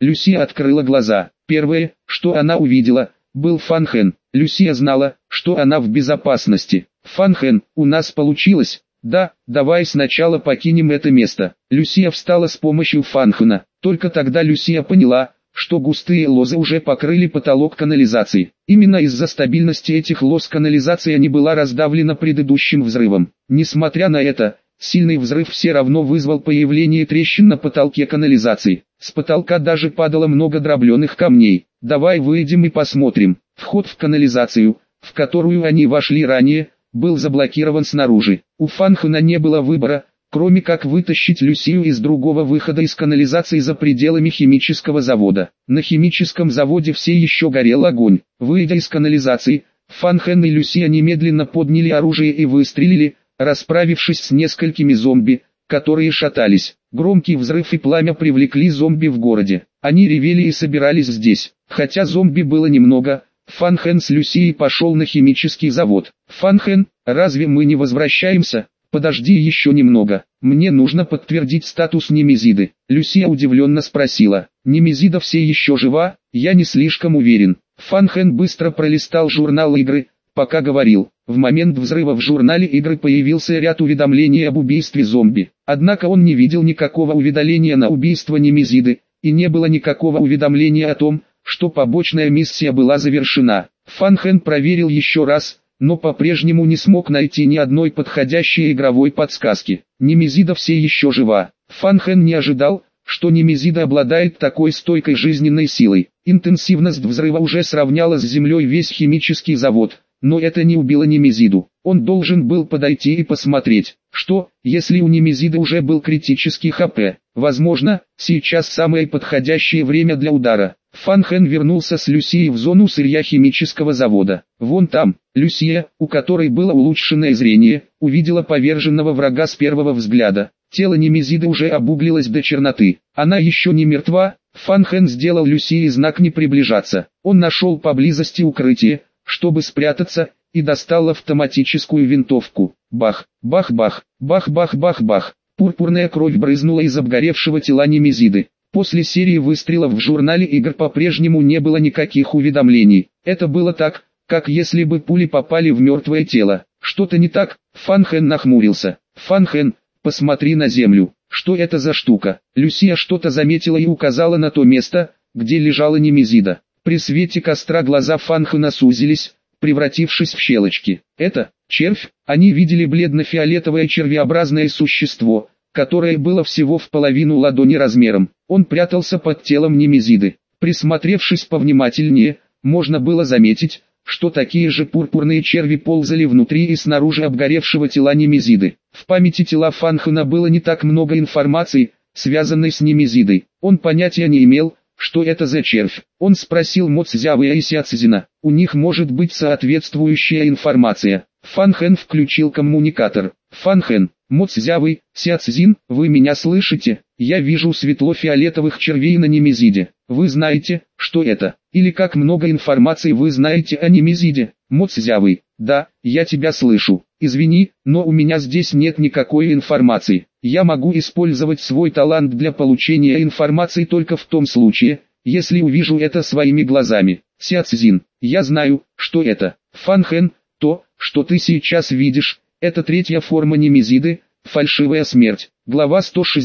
Люсия открыла глаза. Первое, что она увидела, был Фан Хэн. Люсия знала, что она в безопасности. «Фан Хэн, у нас получилось?» «Да, давай сначала покинем это место». Люсия встала с помощью Фан Хэна. Только тогда Люсия поняла, что густые лозы уже покрыли потолок канализации. Именно из-за стабильности этих лоз канализация не была раздавлена предыдущим взрывом. Несмотря на это, сильный взрыв все равно вызвал появление трещин на потолке канализации. С потолка даже падало много дробленых камней. «Давай выйдем и посмотрим». Вход в канализацию, в которую они вошли ранее, был заблокирован снаружи. У Фан Хэна не было выбора, кроме как вытащить Люсию из другого выхода из канализации за пределами химического завода. На химическом заводе все еще горел огонь. Выйдя из канализации, Фан Хэн и Люсия немедленно подняли оружие и выстрелили, расправившись с несколькими зомби, которые шатались. Громкий взрыв и пламя привлекли зомби в городе. Они ревели и собирались здесь. Хотя зомби было немного, Фан Хэн с Люсией пошел на химический завод. «Фан Хэн, разве мы не возвращаемся?» «Подожди еще немного, мне нужно подтвердить статус Немезиды». Люсия удивленно спросила. «Немезида все еще жива?» «Я не слишком уверен». Фан Хэн быстро пролистал журнал игры, пока говорил. В момент взрыва в журнале игры появился ряд уведомлений об убийстве зомби. Однако он не видел никакого уведомления на убийство Немезиды, и не было никакого уведомления о том, что побочная миссия была завершена. Фан Хэн проверил еще раз, но по-прежнему не смог найти ни одной подходящей игровой подсказки. Немезида все еще жива. Фан Хэн не ожидал, что Немезида обладает такой стойкой жизненной силой. Интенсивность взрыва уже сравняла с землей весь химический завод, но это не убило Немезиду. Он должен был подойти и посмотреть, что, если у Немезиды уже был критический ХП. Возможно, сейчас самое подходящее время для удара. Фан Хэн вернулся с Люсией в зону сырья химического завода. Вон там, Люсия, у которой было улучшенное зрение, увидела поверженного врага с первого взгляда. Тело Немезиды уже обуглилось до черноты. Она еще не мертва. Фан Хэн сделал Люсии знак не приближаться. Он нашел поблизости укрытие, чтобы спрятаться, и достал автоматическую винтовку. Бах, бах, бах, бах, бах, бах, бах. Пурпурная кровь брызнула из обгоревшего тела Немезиды. После серии выстрелов в журнале игр по-прежнему не было никаких уведомлений. Это было так, как если бы пули попали в мертвое тело. Что-то не так? Фан Хэн нахмурился. «Фан Хэн, посмотри на землю. Что это за штука?» Люсия что-то заметила и указала на то место, где лежала Немезида. При свете костра глаза Фан Хэна сузились, превратившись в щелочки. «Это червь?» Они видели бледно-фиолетовое червеобразное существо, которое было всего в половину ладони размером. Он прятался под телом Немезиды. Присмотревшись повнимательнее, можно было заметить, что такие же пурпурные черви ползали внутри и снаружи обгоревшего тела Немезиды. В памяти тела Фан Хэна было не так много информации, связанной с Немезидой. Он понятия не имел, что это за червь. Он спросил Мо Цзявэя и Ся Цзина. У них может быть соответствующая информация. Фан Хэн включил коммуникатор. «Фан Хэн, Мо Цзявэй, Ся Цзин, вы меня слышите? Я вижу светло-фиолетовых червей на Немезиде. Вы знаете, что это? Или как много информации вы знаете о Немезиде?» «Мо Цзявэй, да, я тебя слышу. Извини, но у меня здесь нет никакой информации. Я могу использовать свой талант для получения информации только в том случае, если увижу это своими глазами. Ся Цзин, я знаю, что это. Фан Хэн, то, что ты сейчас видишь, это третья форма Немезиды, фальшивая смерть. Глава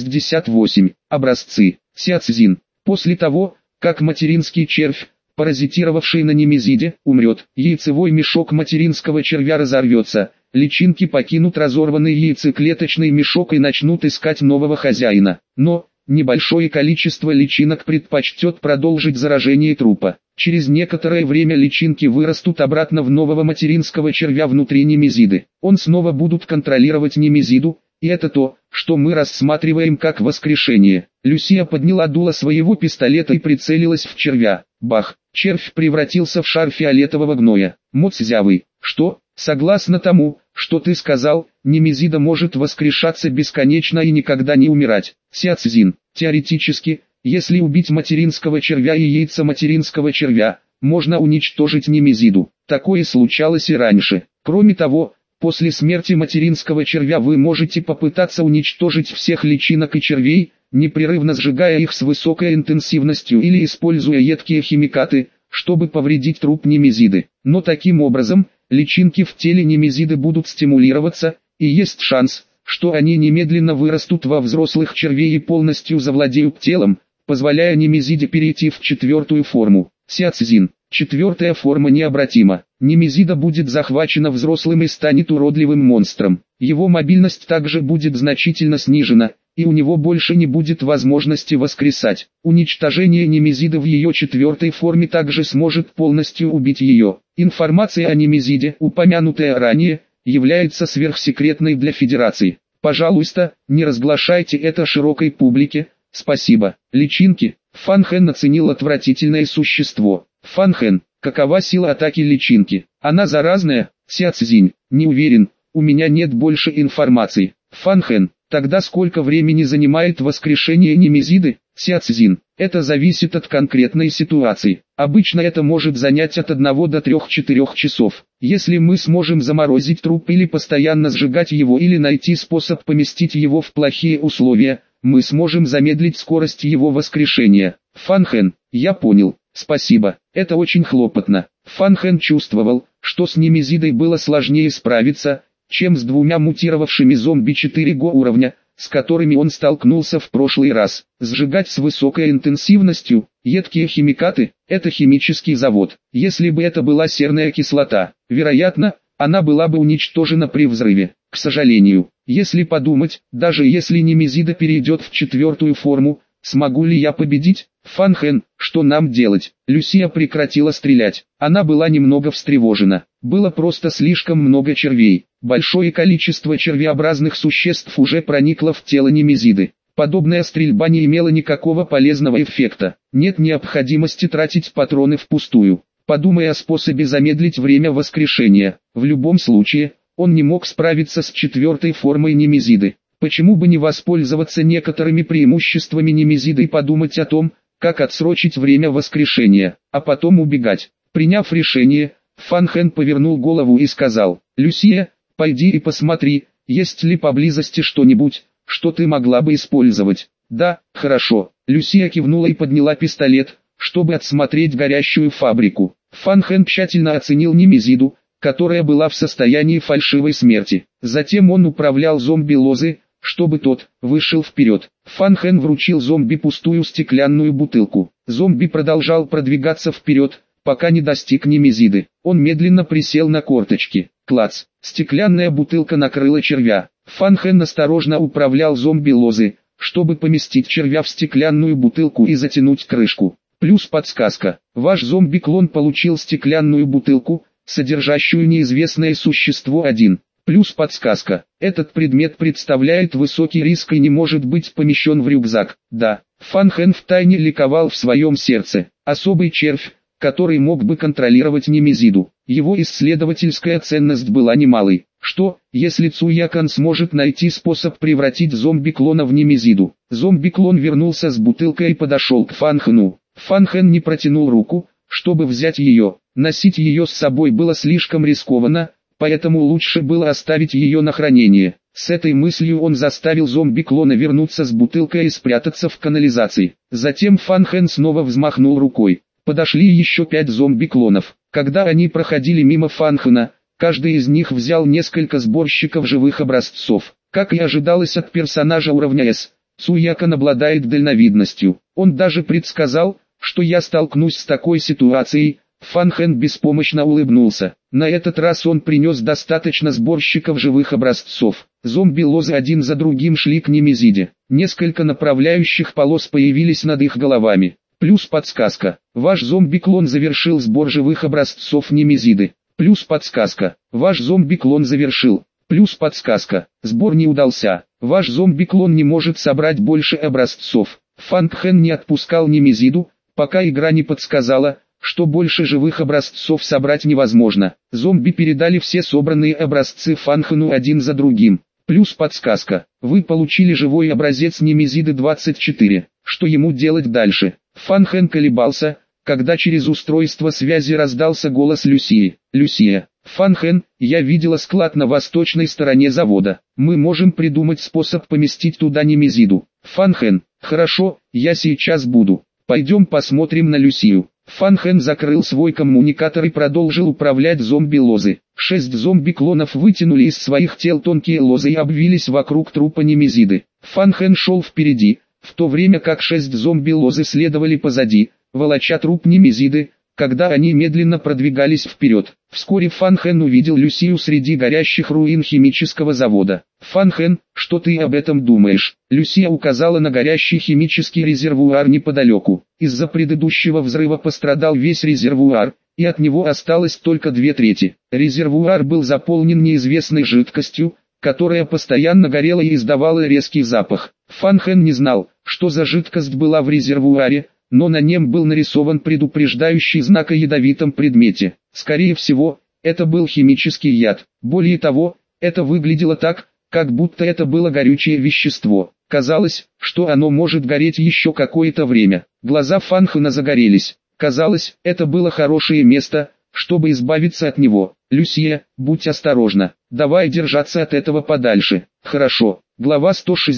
168. Образцы. Ся Цзин. После того, как материнский червь, паразитировавший на Немезиде, умрет, яйцевой мешок материнского червя разорвется, личинки покинут разорванный яйцеклеточный мешок и начнут искать нового хозяина. Но небольшое количество личинок предпочтет продолжить заражение трупа. Через некоторое время личинки вырастут обратно в нового материнского червя внутри Немезиды. Он снова будут контролировать Немезиду, и это то, что мы рассматриваем как воскрешение. Люсия подняла дуло своего пистолета и прицелилась в червя. Бах! Червь превратился в шар фиолетового гноя. Мо Цзявэй, что? Согласно тому, что ты сказал, Немезида может воскрешаться бесконечно и никогда не умирать. Ся Цзин, теоретически, если убить материнского червя и яйца материнского червя, можно уничтожить Немезиду. Такое случалось и раньше. Кроме того, после смерти материнского червя вы можете попытаться уничтожить всех личинок и червей, непрерывно сжигая их с высокой интенсивностью или используя едкие химикаты, чтобы повредить труп немезиды. Но таким образом, личинки в теле немезиды будут стимулироваться, и есть шанс, что они немедленно вырастут во взрослых червей и полностью завладеют телом, позволяя немезиде перейти в четвертую форму. Сиацзин. Четвертая форма необратима. Немезида будет захвачена взрослым и станет уродливым монстром. Его мобильность также будет значительно снижена, и у него больше не будет возможности воскресать. Уничтожение немезиды в ее четвертой форме также сможет полностью убить ее. Информация о немезиде, упомянутая ранее, является сверхсекретной для Федерации. Пожалуйста, не разглашайте это широкой публике. Спасибо. Личинки. Фан Хэн оценил отвратительное существо. Фан Хэн, какова сила атаки личинки? Она заразная? Сяцзинь, не уверен, у меня нет больше информации. Фан Хэн, тогда сколько времени занимает воскрешение немезиды? Сяцзин, это зависит от конкретной ситуации. Обычно это может занять от 1 до 3-4 часов. Если мы сможем заморозить труп или постоянно сжигать его или найти способ поместить его в плохие условия, мы сможем замедлить скорость его воскрешения. Фан Хэн, я понял, спасибо, это очень хлопотно. Фан Хэн чувствовал, что с немезидой было сложнее справиться, чем с двумя мутировавшими зомби 4Го уровня, с которыми он столкнулся в прошлый раз. Сжигать с высокой интенсивностью, едкие химикаты, это химический завод. Если бы это была серная кислота, вероятно, она была бы уничтожена при взрыве. К сожалению, если подумать, даже если немезида перейдет в четвертую форму, смогу ли я победить? Фан Хэн, что нам делать? Люсия прекратила стрелять. Она была немного встревожена. Было просто слишком много червей. Большое количество червеобразных существ уже проникло в тело немезиды. Подобная стрельба не имела никакого полезного эффекта. Нет необходимости тратить патроны впустую. Подумай о способе замедлить время воскрешения. В любом случае, он не мог справиться с четвертой формой немезиды. Почему бы не воспользоваться некоторыми преимуществами немезиды и подумать о том, как отсрочить время воскрешения, а потом убегать? Приняв решение, Фан Хэн повернул голову и сказал: «Люсия, пойди и посмотри, есть ли поблизости что-нибудь, что ты могла бы использовать». «Да, хорошо». Люсия кивнула и подняла пистолет, чтобы отсмотреть горящую фабрику. Фан Хэн тщательно оценил немезиду, которая была в состоянии фальшивой смерти. Затем он управлял зомби Лозы, чтобы тот вышел вперед. Фан Хэн вручил зомби пустую стеклянную бутылку. Зомби продолжал продвигаться вперед, пока не достиг немезиды. Он медленно присел на корточки. Клац! Стеклянная бутылка накрыла червя. Фан Хэн осторожно управлял зомби Лозы, чтобы поместить червя в стеклянную бутылку и затянуть крышку. Плюс подсказка. Ваш зомби-клон получил стеклянную бутылку, содержащую неизвестное существо 1. Плюс подсказка. Этот предмет представляет высокий риск и не может быть помещен в рюкзак. Да, Фан Хэн втайне ликовал в своем сердце. Особый червь, который мог бы контролировать немезиду. Его исследовательская ценность была немалой. Что, если Цуякан сможет найти способ превратить зомби-клона в немезиду? Зомби-клон вернулся с бутылкой и подошел к Фан Хэну. Фан Хэн не протянул руку, чтобы взять ее. Носить ее с собой было слишком рискованно, поэтому лучше было оставить ее на хранение. С этой мыслью он заставил зомби-клона вернуться с бутылкой и спрятаться в канализации. Затем Фан Хэн снова взмахнул рукой. Подошли еще 5 зомби-клонов. Когда они проходили мимо Фан Хэна, каждый из них взял несколько сборщиков живых образцов. Как и ожидалось от персонажа уровня С, Цуякан обладает дальновидностью. Он даже предсказал, что я столкнусь с такой ситуацией. Фан Хэн беспомощно улыбнулся. На этот раз он принес достаточно сборщиков живых образцов. Зомби-лозы один за другим шли к немезиде. Несколько направляющих полос появились над их головами. Плюс подсказка. Ваш зомби-клон завершил сбор живых образцов немезиды. Плюс подсказка. Ваш зомби-клон завершил. Плюс подсказка. Сбор не удался. Ваш зомби-клон не может собрать больше образцов. Фан Хэн не отпускал немезиду, пока игра не подсказала, что больше живых образцов собрать невозможно. Зомби передали все собранные образцы Фан Хэну один за другим. Плюс подсказка. Вы получили живой образец немезиды 24. Что ему делать дальше? Фан Хэн колебался, когда через устройство связи раздался голос Люсии. «Люсия, Фан Хэн, я видела склад на восточной стороне завода. Мы можем придумать способ поместить туда немезиду». Фан Хэн, Хорошо, я сейчас буду. Пойдем посмотрим на Люсию. Фан Хэн закрыл свой коммуникатор и продолжил управлять зомби-лозы. 6 зомби-клонов вытянули из своих тел тонкие лозы и обвились вокруг трупа Немезиды. Фан Хэн шел впереди, в то время как 6 зомби-лозы следовали позади, волоча труп Немезиды, когда они медленно продвигались вперед. Вскоре Фан Хэн увидел Люсию среди горящих руин химического завода. «Фан Хэн, что ты об этом думаешь?» Люсия указала на горящий химический резервуар неподалеку. Из-за предыдущего взрыва пострадал весь резервуар, и от него осталось только 2/3. Резервуар был заполнен неизвестной жидкостью, которая постоянно горела и издавала резкий запах. Фан Хэн не знал, что за жидкость была в резервуаре, но на нем был нарисован предупреждающий знак о ядовитом предмете. Скорее всего, это был химический яд. Более того, это выглядело так, как будто это было горючее вещество. Казалось, что оно может гореть еще какое-то время. Глаза Фан Хэна загорелись. Казалось, это было хорошее место, чтобы избавиться от него. «Люсия, будь осторожна. Давай держаться от этого подальше». «Хорошо». Глава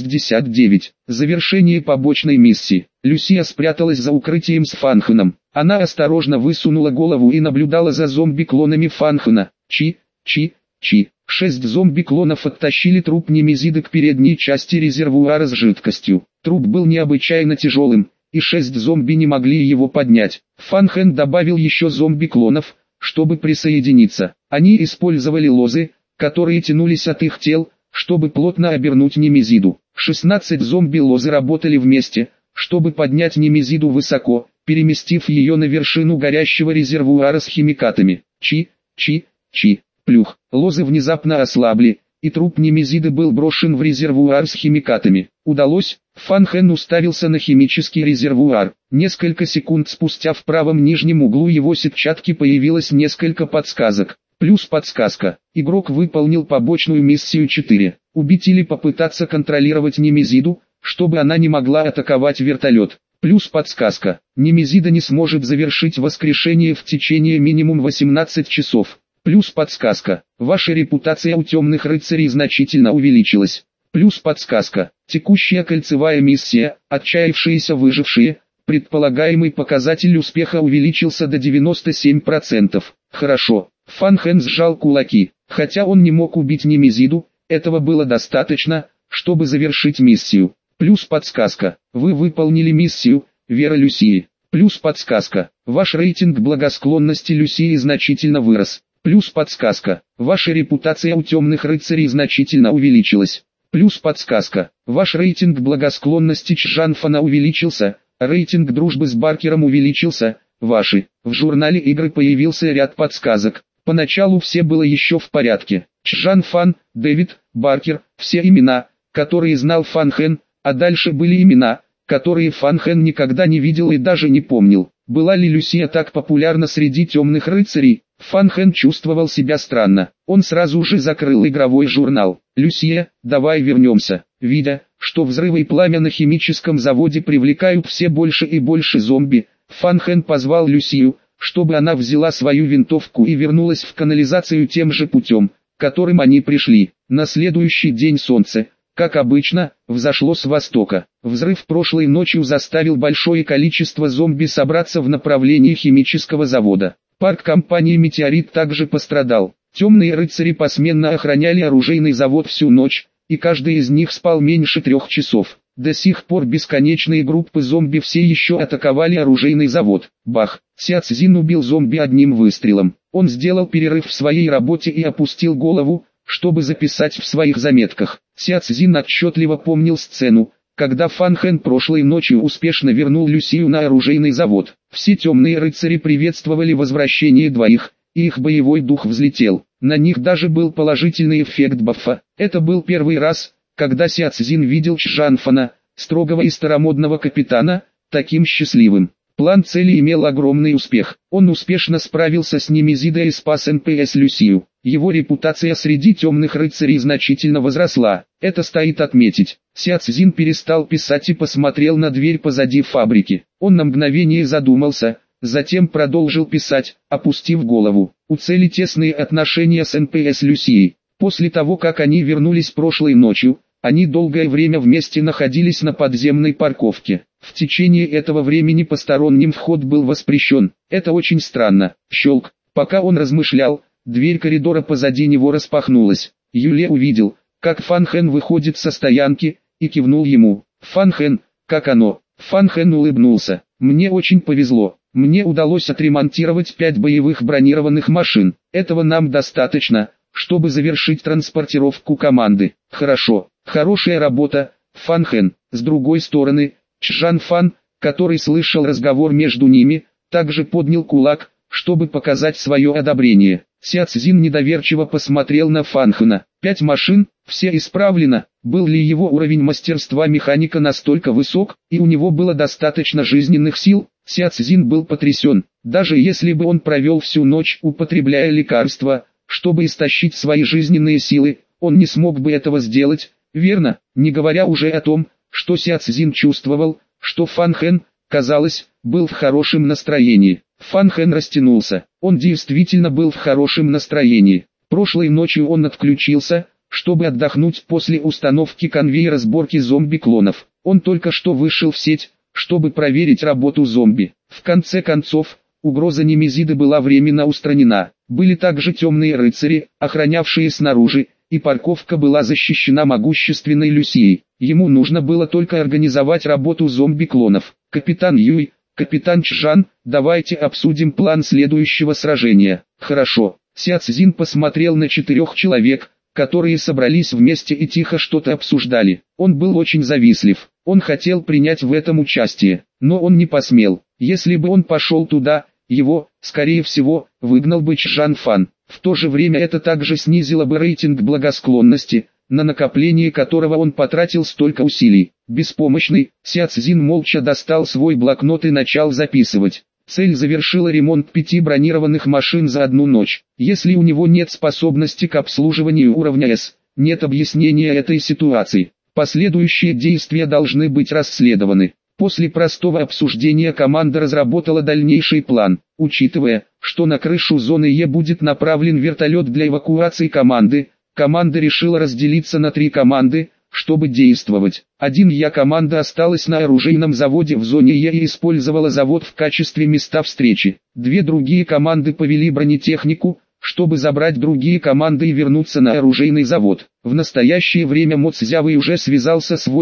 169. Завершение побочной миссии. Люсия спряталась за укрытием с Фан Хэном. Она осторожно высунула голову и наблюдала за зомби-клонами Фан Хэна. Чи, чи, чи. 6 зомби-клонов оттащили труп Немезиды к передней части резервуара с жидкостью. Труп был необычайно тяжелым, и 6 зомби не могли его поднять. Фан Хэн добавил еще зомби-клонов, чтобы присоединиться. Они использовали лозы, которые тянулись от их тел, чтобы плотно обернуть Немезиду. 16 зомби-лозы работали вместе, чтобы поднять Немезиду высоко, переместив ее на вершину горящего резервуара с химикатами. Чи, чи, чи, плюх. Лозы внезапно ослабли, и труп Немезиды был брошен в резервуар с химикатами. Удалось. Фан Хэн уставился на химический резервуар. Несколько секунд спустя в правом нижнем углу его сетчатки появилось несколько подсказок. Плюс подсказка. Игрок выполнил побочную миссию 4. Убить или попытаться контролировать Немезиду, чтобы она не могла атаковать вертолет. Плюс подсказка. Немезида не сможет завершить воскрешение в течение минимум 18 часов. Плюс подсказка. Ваша репутация у темных рыцарей значительно увеличилась. Плюс подсказка. Текущая кольцевая миссия, отчаявшиеся выжившие, предполагаемый показатель успеха увеличился до 97%. Хорошо. Фан Хэн сжал кулаки. Хотя он не мог убить Немезиду, этого было достаточно, чтобы завершить миссию. Плюс подсказка. Вы выполнили миссию, вера Люсии. Плюс подсказка. Ваш рейтинг благосклонности Люсии значительно вырос. Плюс подсказка. Ваша репутация у темных рыцарей значительно увеличилась. Плюс подсказка. Ваш рейтинг благосклонности Чжанфана увеличился, рейтинг дружбы с Баркером увеличился. Ваши. В журнале игры появился ряд подсказок. Поначалу все было еще в порядке. Чжанфан, Дэвид, Баркер, все имена, которые знал Фан Хэн, а дальше были имена, которые Фан Хэн никогда не видел и даже не помнил. Была ли Люсия так популярна среди темных рыцарей? Фан Хэн чувствовал себя странно. Он сразу же закрыл игровой журнал. «Люсия, давай вернемся». Видя, что взрывы и пламя на химическом заводе привлекают все больше и больше зомби, Фан Хэн позвал Люсию, чтобы она взяла свою винтовку и вернулась в канализацию тем же путем, которым они пришли. На следующий день солнце, как обычно, взошло с востока. Взрыв прошлой ночью заставил большое количество зомби собраться в направлении химического завода. Парк компании «Метеорит» также пострадал. Темные рыцари посменно охраняли оружейный завод всю ночь, и каждый из них спал меньше 3 часов. До сих пор бесконечные группы зомби все еще атаковали оружейный завод. Бах! Ся Цзин убил зомби одним выстрелом. Он сделал перерыв в своей работе и опустил голову, чтобы записать в своих заметках. Ся Цзин отчетливо помнил сцену, когда Фан Хэн прошлой ночью успешно вернул Люсию на оружейный завод. Все темные рыцари приветствовали возвращение двоих, и их боевой дух взлетел. На них даже был положительный эффект бафа. Это был первый раз, когда Ся Цзин видел Чжанфана, строгого и старомодного капитана, таким счастливым. План цели имел огромный успех. Он успешно справился с Немезидой и спас НПС Люсию. Его репутация среди темных рыцарей значительно возросла. Это стоит отметить. Ся Цзин перестал писать и посмотрел на дверь позади фабрики. Он на мгновение задумался, затем продолжил писать, опустив голову. У цели тесные отношения с НПС Люсией. После того, как они вернулись прошлой ночью, Они долгое время вместе находились на подземной парковке. В течение этого времени посторонним вход был воспрещен. Это очень странно. Щелк. Пока он размышлял, дверь коридора позади него распахнулась. Юле увидел, как Фан Хэн выходит со стоянки, и кивнул ему. «Фан Хэн, как оно?» Фан Хэн улыбнулся. «Мне очень повезло. Мне удалось отремонтировать 5 боевых бронированных машин. Этого нам достаточно, чтобы завершить транспортировку команды». «Хорошо, хорошая работа, Фан Хэн». С другой стороны, Чжан Фан, который слышал разговор между ними, также поднял кулак, чтобы показать свое одобрение. Ся Цзин недоверчиво посмотрел на Фан Хэна. 5 машин, все исправлено. Был ли его уровень мастерства механика настолько высок, и у него было достаточно жизненных сил? Ся Цзин был потрясен. Даже если бы он провел всю ночь, употребляя лекарства, чтобы истощить свои жизненные силы, он не смог бы этого сделать, верно? Не говоря уже о том, что Ся Цзин чувствовал, что Фан Хэн, казалось, был в хорошем настроении. Фан Хэн растянулся. Он действительно был в хорошем настроении. Прошлой ночью он отключился, чтобы отдохнуть после установки конвейера сборки зомби-клонов. Он только что вышел в сеть, чтобы проверить работу зомби. В конце концов, угроза Немезиды была временно устранена. Были также темные рыцари, охранявшие снаружи, и парковка была защищена могущественной Люсией. Ему нужно было только организовать работу зомби-клонов. «Капитан Юй, капитан Чжан, давайте обсудим план следующего сражения». «Хорошо». Ся Цзин посмотрел на 4 человек, которые собрались вместе и тихо что-то обсуждали. Он был очень завистлив. Он хотел принять в этом участие, но он не посмел. Если бы он пошел туда, его, скорее всего, выгнал бы Чжан Фан. В то же время это также снизило бы рейтинг благосклонности, на накопление которого он потратил столько усилий. Беспомощный, Ся Цзин молча достал свой блокнот и начал записывать. Цель завершила ремонт 5 бронированных машин за одну ночь. Если у него нет способности к обслуживанию уровня С, нет объяснения этой ситуации. Последующие действия должны быть расследованы. После простого обсуждения команда разработала дальнейший план. Учитывая, что на крышу зоны Е будет направлен вертолет для эвакуации команды, команда решила разделиться на 3 команды, чтобы действовать. 1 Я-команда осталась на оружейном заводе в зоне Е и использовала завод в качестве места встречи. 2 другие команды повели бронетехнику, чтобы забрать другие команды и вернуться на оружейный завод. В настоящее время Мо Цзявый уже связался с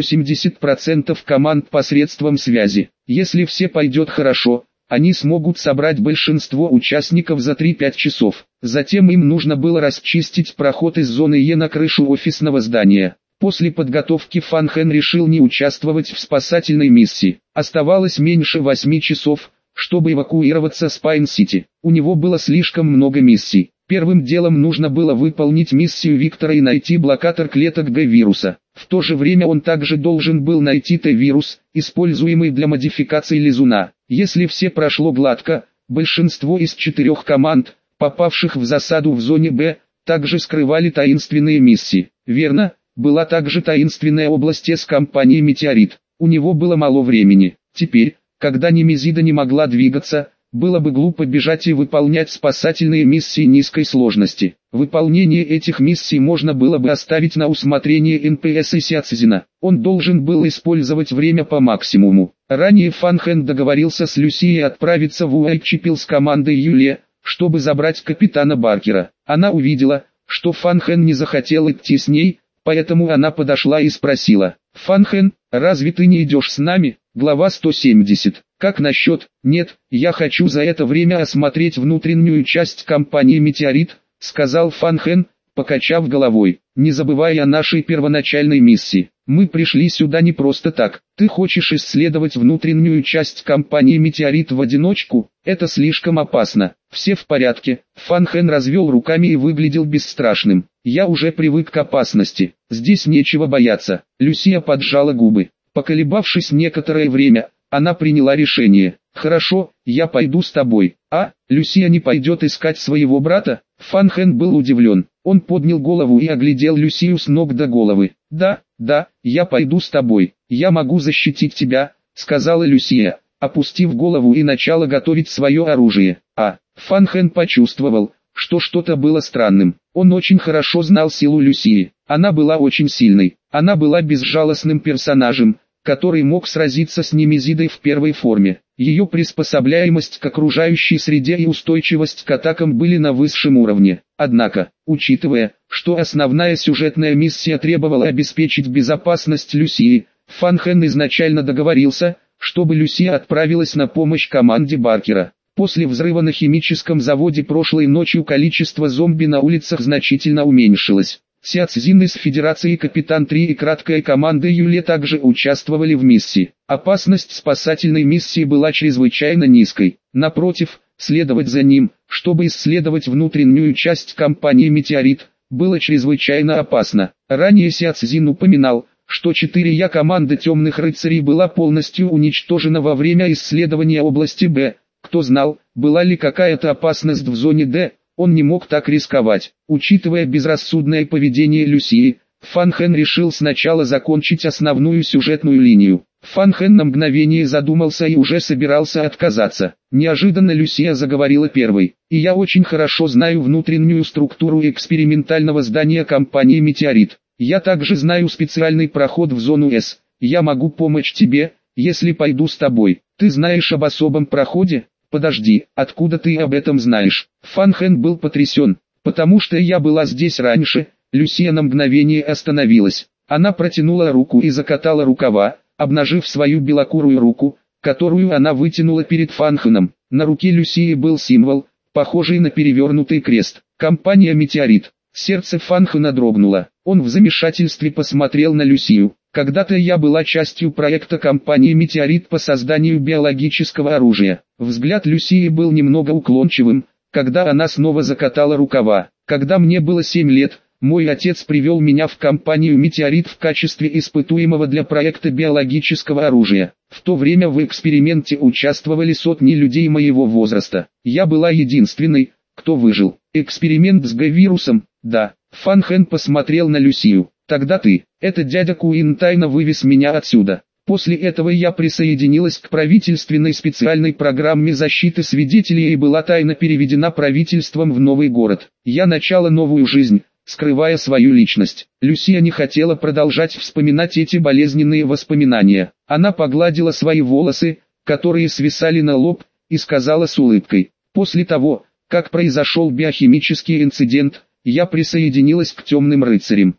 80% команд посредством связи. Если все пойдет хорошо, они смогут собрать большинство участников за 3-5 часов. Затем им нужно было расчистить проход из зоны Е на крышу офисного здания. После подготовки Фан Хэн решил не участвовать в спасательной миссии. Оставалось меньше 8 часов, чтобы эвакуироваться с Пайн-Сити. У него было слишком много миссий. Первым делом нужно было выполнить миссию Виктора и найти блокатор клеток Г-вируса. В то же время он также должен был найти Т-вирус, используемый для модификации лизуна. Если все прошло гладко, большинство из 4 команд, попавших в засаду в зоне Б, также скрывали таинственные миссии. Верно, была также таинственная область с компанией «Метеорит». У него было мало времени. Теперь, когда Немезида не могла двигаться, было бы глупо бежать и выполнять спасательные миссии низкой сложности. Выполнение этих миссий можно было бы оставить на усмотрение НПС и Ся Цзина. Он должен был использовать время по максимуму. Ранее Фан Хэн договорился с Люсией отправиться в Уайчепил с командой Юле, чтобы забрать капитана Баркера. Она увидела, что Фан Хэн не захотел идти с ней, поэтому она подошла и спросила: «Фан Хэн, разве ты не идешь с нами?» Глава 170. Как насчет «нет, я хочу за это время осмотреть внутреннюю часть компании «Метеорит», — сказал Фан Хэн, покачав головой. «Не забывай о нашей первоначальной миссии. Мы пришли сюда не просто так. Ты хочешь исследовать внутреннюю часть компании «Метеорит» в одиночку? Это слишком опасно». «Все в порядке». Фан Хэн развел руками и выглядел бесстрашным. «Я уже привык к опасности. Здесь нечего бояться». Люсия поджала губы. Поколебавшись некоторое время, она приняла решение. «Хорошо, я пойду с тобой». «А, Люсия не пойдет искать своего брата?» Фан Хэн был удивлен. Он поднял голову и оглядел Люсию с ног до головы. «Да, я пойду с тобой. Я могу защитить тебя», — сказала Люсия, опустив голову и начала готовить свое оружие. Фан Хэн почувствовал, что что-то было странным. Он очень хорошо знал силу Люсии. Она была очень сильной. Она была безжалостным персонажем, который мог сразиться с Немезидой в первой форме. Ее приспособляемость к окружающей среде и устойчивость к атакам были на высшем уровне. Однако, учитывая, что основная сюжетная миссия требовала обеспечить безопасность Люсии, Фан Хэн изначально договорился, чтобы Люсия отправилась на помощь команде Баркера. После взрыва на химическом заводе прошлой ночью количество зомби на улицах значительно уменьшилось. Ся Цзин из Федерации Капитан 3 и краткая команда Юле также участвовали в миссии. Опасность спасательной миссии была чрезвычайно низкой. Напротив, следовать за ним, чтобы исследовать внутреннюю часть компании «Метеорит», было чрезвычайно опасно. Ранее Ся Цзин упоминал, что 4Я команда темных рыцарей была полностью уничтожена во время исследования области Б. Кто знал, была ли какая-то опасность в зоне Д, он не мог так рисковать. Учитывая безрассудное поведение Люсии, Фан Хэн решил сначала закончить основную сюжетную линию. Фан Хэн на мгновение задумался и уже собирался отказаться. Неожиданно Люсия заговорила первой. «И я очень хорошо знаю внутреннюю структуру экспериментального здания компании «Метеорит». Я также знаю специальный проход в зону С. Я могу помочь тебе, если пойду с тобой. Ты знаешь об особом проходе? Подожди, откуда ты об этом знаешь?» Фан Хэн был потрясен, потому что я была здесь раньше. Люсия на мгновение остановилась. Она протянула руку и закатала рукава, обнажив свою белокурую руку, которую она вытянула перед Фан Хэном. На руке Люсии был символ, похожий на перевернутый крест. Компания «Метеорит». Сердце Фан Хэна дрогнуло. Он в замешательстве посмотрел на Люсию. «Когда-то я была частью проекта компании «Метеорит» по созданию биологического оружия». Взгляд Люсии был немного уклончивым, когда она снова закатала рукава. «Когда мне было 7 лет, мой отец привел меня в компанию «Метеорит» в качестве испытуемого для проекта биологического оружия. В то время в эксперименте участвовали сотни людей моего возраста. Я была единственной, кто выжил. Эксперимент с Г-вирусом, да». Фан Хэн посмотрел на Люсию. «Тогда ты, это дядя Куин тайно вывез меня отсюда. После этого я присоединилась к правительственной специальной программе защиты свидетелей и была тайно переведена правительством в новый город. Я начала новую жизнь, скрывая свою личность». Люсия не хотела продолжать вспоминать эти болезненные воспоминания. Она погладила свои волосы, которые свисали на лоб, и сказала с улыбкой: «После того, как произошел биохимический инцидент, я присоединилась к темным рыцарям.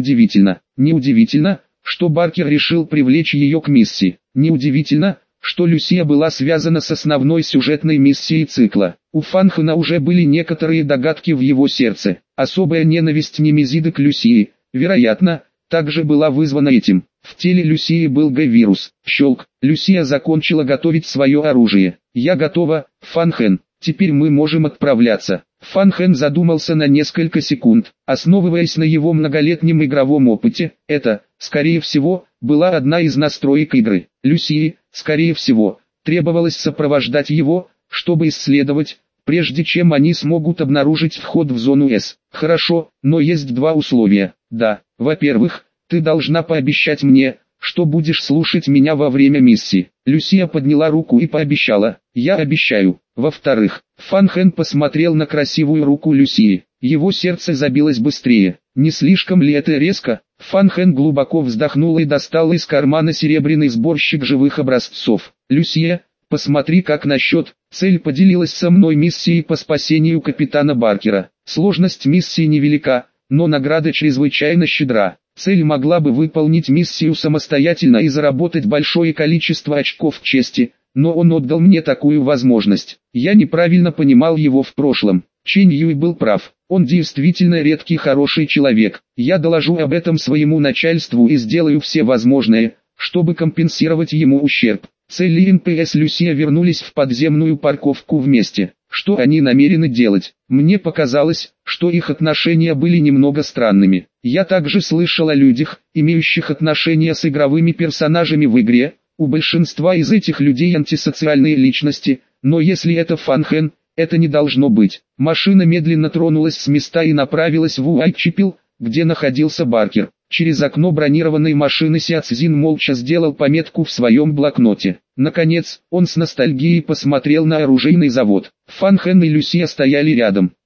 Неудивительно, что Баркер решил привлечь ее к миссии. Неудивительно, что Люсия была связана с основной сюжетной миссией цикла. У Фан Хэна уже были некоторые догадки в его сердце. Особая ненависть Немезиды к Люсии, вероятно, также была вызвана этим. В теле Люсии был Г-вирус. Щелк. Люсия закончила готовить свое оружие. «Я готова, Фан Хэн. Теперь мы можем отправляться». Фан Хэн задумался на несколько секунд, основываясь на его многолетнем игровом опыте. Это, скорее всего, была одна из настроек игры. Люсии, скорее всего, требовалось сопровождать его, чтобы исследовать, прежде чем они смогут обнаружить вход в зону С. «Хорошо, но есть два условия. Да, во-первых, ты должна пообещать мне, что будешь слушать меня во время миссии». Люсия подняла руку и пообещала: «Я обещаю». Во-вторых, Фан Хэн посмотрел на красивую руку Люсии. Его сердце забилось быстрее. Не слишком ли это резко? Фан Хэн глубоко вздохнул и достал из кармана серебряный сборщик живых образцов. «Люсия, посмотри, как насчет. Цель поделилась со мной миссией по спасению капитана Баркера. Сложность миссии невелика, но награда чрезвычайно щедра. Цель могла бы выполнить миссию самостоятельно и заработать большое количество очков чести, но он отдал мне такую возможность. Я неправильно понимал его в прошлом. Чэнь Юй был прав. Он действительно редкий хороший человек. Я доложу об этом своему начальству и сделаю все возможное, чтобы компенсировать ему ущерб». Цель и НПС Люсия вернулись в подземную парковку вместе. Что они намерены делать? Мне показалось, что их отношения были немного странными. Я также слышал о людях, имеющих отношения с игровыми персонажами в игре. У большинства из этих людей антисоциальные личности, но если это Фан Хэн, это не должно быть. Машина медленно тронулась с места и направилась в Уайтчепел, где находился Баркер. Через окно бронированной машины Ся Цзин молча сделал пометку в своем блокноте. Наконец, он с ностальгией посмотрел на оружейный завод. Фан Хэн и Люсия стояли рядом.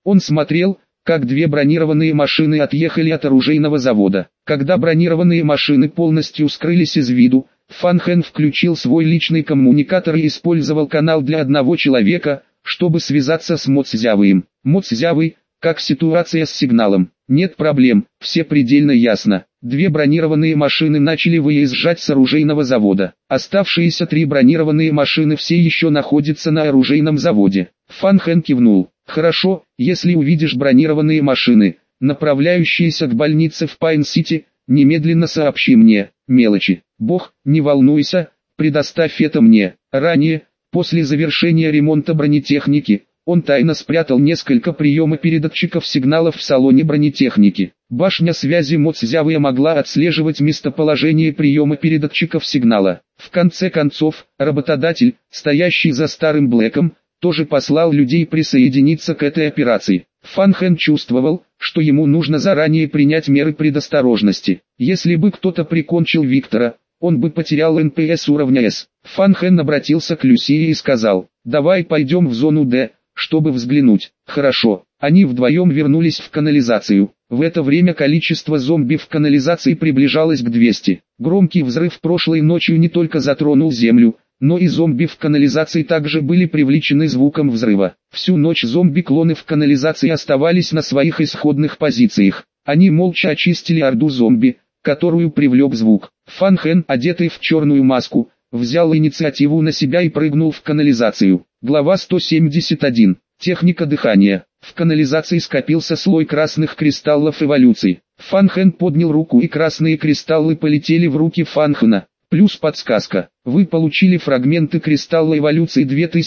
Он смотрел, как две бронированные машины отъехали от оружейного завода. Когда бронированные машины полностью скрылись из виду, Фан Хэн включил свой личный коммуникатор и использовал канал для одного человека, чтобы связаться с Мо Цзявыем. Мо Цзявый, как ситуация с сигналом? Нет проблем, все предельно ясно. Две бронированные машины начали выезжать с оружейного завода. Оставшиеся три бронированные машины все еще находятся на оружейном заводе. Фан Хэн кивнул. Хорошо, если увидишь бронированные машины, направляющиеся к больнице в Пайн-Сити, немедленно сообщи мне. Мелочи. Бог, не волнуйся, предоставь это мне. Ранее, после завершения ремонта бронетехники, он тайно спрятал несколько приемопередатчиков сигналов в салоне бронетехники. Башня связи Мо Цзявыя могла отслеживать местоположение приемопередатчиков сигнала. В конце концов, работодатель, стоящий за старым Блэком, тоже послал людей присоединиться к этой операции. Фан Хэн чувствовал, что ему нужно заранее принять меры предосторожности. Если бы кто-то прикончил Виктора, он бы потерял НПС уровня С. Фан Хэн обратился к Люсии и сказал: «Давай пойдем в зону Д, чтобы взглянуть». Хорошо. Они вдвоем вернулись в канализацию. В это время количество зомби в канализации приближалось к 200. Громкий взрыв прошлой ночью не только затронул землю, но и зомби в канализации также были привлечены звуком взрыва. Всю ночь зомби-клоны в канализации оставались на своих исходных позициях. Они молча очистили орду зомби, которую привлек звук. Фан Хэн, одетый в черную маску, взял инициативу на себя и прыгнул в канализацию. Глава 171. Техника дыхания. В канализации скопился слой красных кристаллов эволюции. Фан Хэн поднял руку, и красные кристаллы полетели в руки Фан Хэна. Плюс подсказка. Вы получили фрагменты кристалла эволюции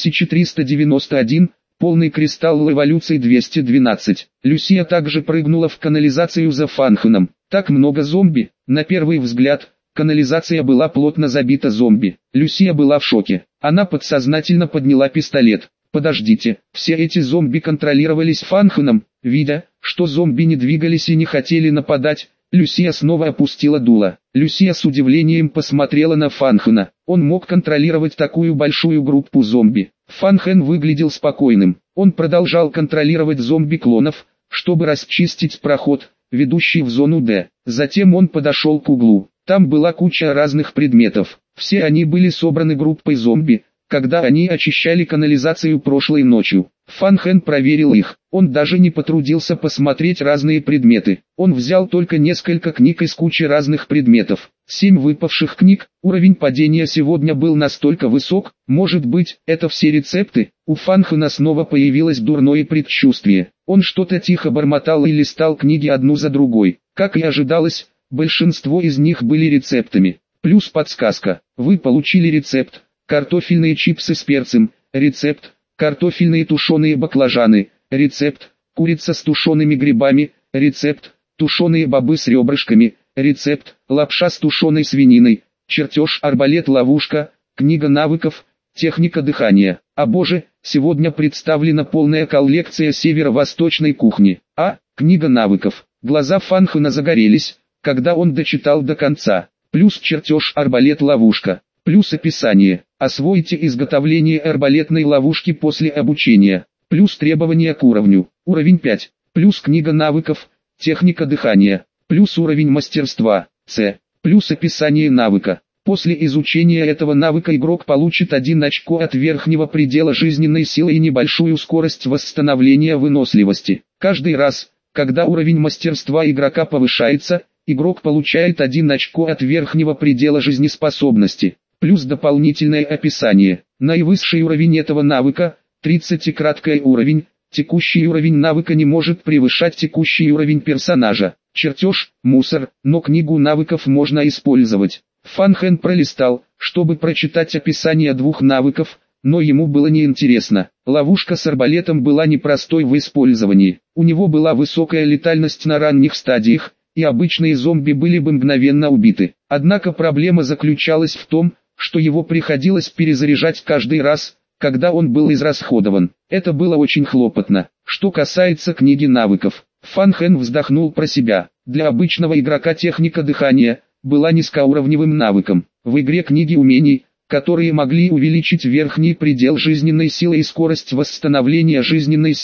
2391, полный кристалл эволюции 212. Люсия также прыгнула в канализацию за Фан Хэном. Так много зомби. На первый взгляд, канализация была плотно забита зомби. Люсия была в шоке. Она подсознательно подняла пистолет. Подождите, все эти зомби контролировались Фан Хэном. Видя, что зомби не двигались и не хотели нападать, Люсия снова опустила дуло. Люсия с удивлением посмотрела на Фан Хэна. Он мог контролировать такую большую группу зомби. Фан Хэн выглядел спокойным. Он продолжал контролировать зомби-клонов, чтобы расчистить проход, ведущий в зону Д. Затем он подошел к углу. Там была куча разных предметов. Все они были собраны группой зомби, когда они очищали канализацию прошлой ночью. Фан Хэн проверил их. Он даже не потрудился посмотреть разные предметы. Он взял только несколько книг из кучи разных предметов. 7 выпавших книг. Уровень падения сегодня был настолько высок. Может быть, это все рецепты? У Фан Хэна снова появилось дурное предчувствие. Он что-то тихо бормотал и листал книги одну за другой. Как и ожидалось, большинство из них были рецептами. Плюс подсказка. Вы получили рецепт. Картофельные чипсы с перцем. Рецепт. Картофельные тушеные баклажаны. Рецепт. Курица с тушеными грибами. Рецепт. Тушеные бобы с ребрышками. Рецепт. Лапша с тушеной свининой. Чертеж, арбалет-ловушка. Книга навыков. Техника дыхания. О боже, сегодня представлена полная коллекция северо-восточной кухни. Книга навыков. Глаза Фан Хэна загорелись, когда он дочитал до конца. Плюс чертеж, арбалет-ловушка. Плюс описание. Освойте изготовление арбалетной ловушки после обучения. Плюс требования к уровню. Уровень 5. Плюс книга навыков. Техника дыхания. Плюс уровень мастерства. С. Плюс описание навыка. После изучения этого навыка игрок получит 1 очко от верхнего предела жизненной силы и небольшую скорость восстановления выносливости. Каждый раз, когда уровень мастерства игрока повышается, игрок получает 1 очко от верхнего предела жизнеспособности. Плюс дополнительное описание. Наивысший уровень этого навыка, 30-краткий уровень, текущий уровень навыка не может превышать текущий уровень персонажа. Чертеж, мусор, но книгу навыков можно использовать. Фан Хэн пролистал, чтобы прочитать описание 2 навыков, но ему было неинтересно. Ловушка с арбалетом была непростой в использовании. У него была высокая летальность на ранних стадиях, и обычные зомби были бы мгновенно убиты. Однако проблема заключалась в том, что его приходилось перезаряжать каждый раз, когда он был израсходован. Это было очень хлопотно. Что касается книги навыков, Фан Хэн вздохнул про себя. Для обычного игрока техника дыхания была низкоуровневым навыком. В игре книги умений, которые могли увеличить верхний предел жизненной силы и скорость восстановления жизненной силы,